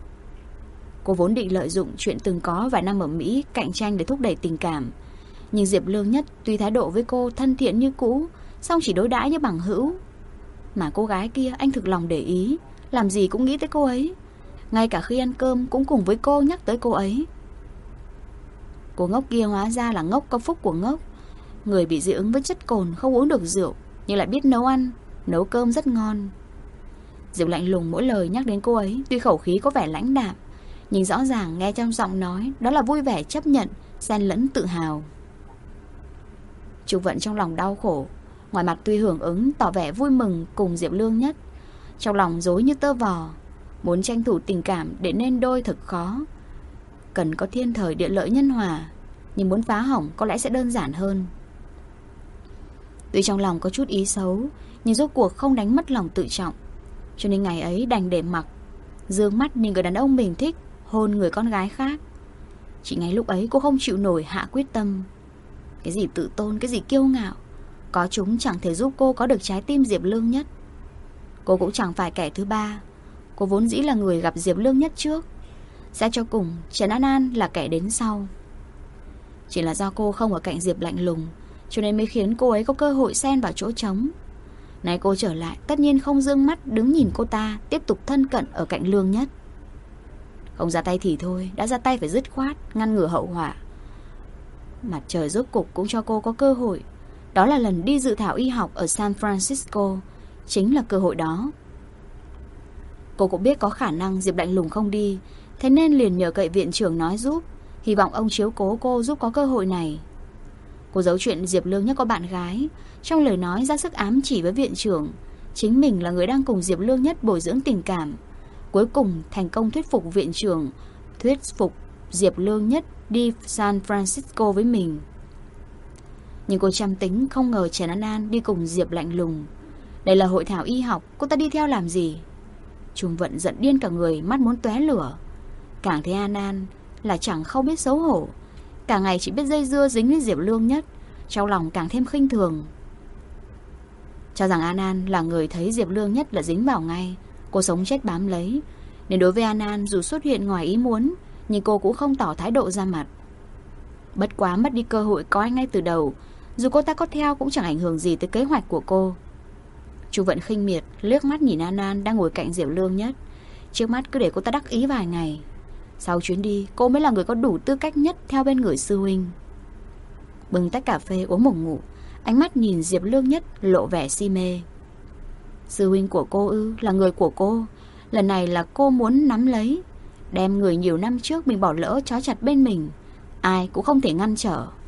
Speaker 1: Cô vốn định lợi dụng chuyện từng có vài năm ở Mỹ cạnh tranh để thúc đẩy tình cảm. Nhưng Diệp Lương Nhất tuy thái độ với cô thân thiện như cũ, song chỉ đối đãi như bằng hữu. Mà cô gái kia anh thực lòng để ý, làm gì cũng nghĩ tới cô ấy. Ngay cả khi ăn cơm cũng cùng với cô nhắc tới cô ấy. Cô ngốc kia hóa ra là ngốc có phúc của ngốc. Người bị dị ứng với chất cồn, không uống được rượu, nhưng lại biết nấu ăn, nấu cơm rất ngon. Diệp lạnh lùng mỗi lời nhắc đến cô ấy, tuy khẩu khí có vẻ lãnh đạm, nhưng rõ ràng nghe trong giọng nói đó là vui vẻ chấp nhận, xen lẫn tự hào. Trung Vận trong lòng đau khổ, ngoài mặt tuy hưởng ứng tỏ vẻ vui mừng cùng Diệp Lương Nhất, trong lòng rối như tơ vò. Muốn tranh thủ tình cảm để nên đôi thật khó. Cần có thiên thời địa lợi nhân hòa, nhưng muốn phá hỏng có lẽ sẽ đơn giản hơn. Tuy trong lòng có chút ý xấu, nhưng rốt cuộc không đánh mất lòng tự trọng, cho nên ngày ấy đành để mặc, dương mắt nhìn người đàn ông mình thích hôn người con gái khác. Chỉ ngay lúc ấy cô không chịu nổi hạ quyết tâm. Cái gì tự tôn, cái gì kiêu ngạo, có chúng chẳng thể giúp cô có được trái tim Diệp Lương Nhất. Cô cũng chẳng phải kẻ thứ ba. Cô vốn dĩ là người gặp Diệp Lương Nhất trước. Xét cho cùng, Trần An An là kẻ đến sau. Chỉ là do cô không ở cạnh Diệp lạnh lùng, cho nên mới khiến cô ấy có cơ hội xen vào chỗ trống. Nay cô trở lại, tất nhiên không dương mắt đứng nhìn cô ta tiếp tục thân cận ở cạnh Lương Nhất. Không ra tay thì thôi, đã ra tay phải dứt khoát, ngăn ngừa hậu họa. Mặt trời rốt cục cũng cho cô có cơ hội. Đó là lần đi dự thảo y học ở San Francisco. Chính là cơ hội đó. Cô cũng biết có khả năng Diệp lạnh lùng không đi, thế nên liền nhờ cậy viện trưởng nói giúp, hy vọng ông chiếu cố cô giúp có cơ hội này. Cô giấu chuyện Diệp Lương Nhất có bạn gái, trong lời nói ra sức ám chỉ với viện trưởng chính mình là người đang cùng Diệp Lương Nhất bồi dưỡng tình cảm. Cuối cùng thành công thuyết phục viện trưởng, thuyết phục Diệp Lương Nhất đi San Francisco với mình. Nhưng cô trăm tính không ngờ Trần An An đi cùng Diệp lạnh lùng. Đây là hội thảo y học, cô ta đi theo làm gì? Trung Vận giận điên cả người, mắt muốn tóe lửa. Càng thấy An An là chẳng không biết xấu hổ, cả ngày chỉ biết dây dưa dính với Diệp Lương Nhất, trong lòng càng thêm khinh thường. Cho rằng An An là người thấy Diệp Lương Nhất là dính vào ngay, cô sống chết bám lấy, nên đối với An An dù xuất hiện ngoài ý muốn, nhưng cô cũng không tỏ thái độ ra mặt. Bất quá mất đi cơ hội có anh ngay từ đầu, dù cô ta có theo cũng chẳng ảnh hưởng gì tới kế hoạch của cô. Chu Vận khinh miệt liếc mắt nhìn An An đang ngồi cạnh Diệp Lương Nhất, trước mắt cứ để cô ta đắc ý vài ngày. Sau chuyến đi, cô mới là người có đủ tư cách nhất theo bên người sư huynh. Bưng tách cà phê uống một ngụm, ánh mắt nhìn Diệp Lương Nhất lộ vẻ si mê. Sư huynh của cô ư? Là người của cô. Lần này là cô muốn nắm lấy, đem người nhiều năm trước mình bỏ lỡ trói chặt bên mình, ai cũng không thể ngăn trở.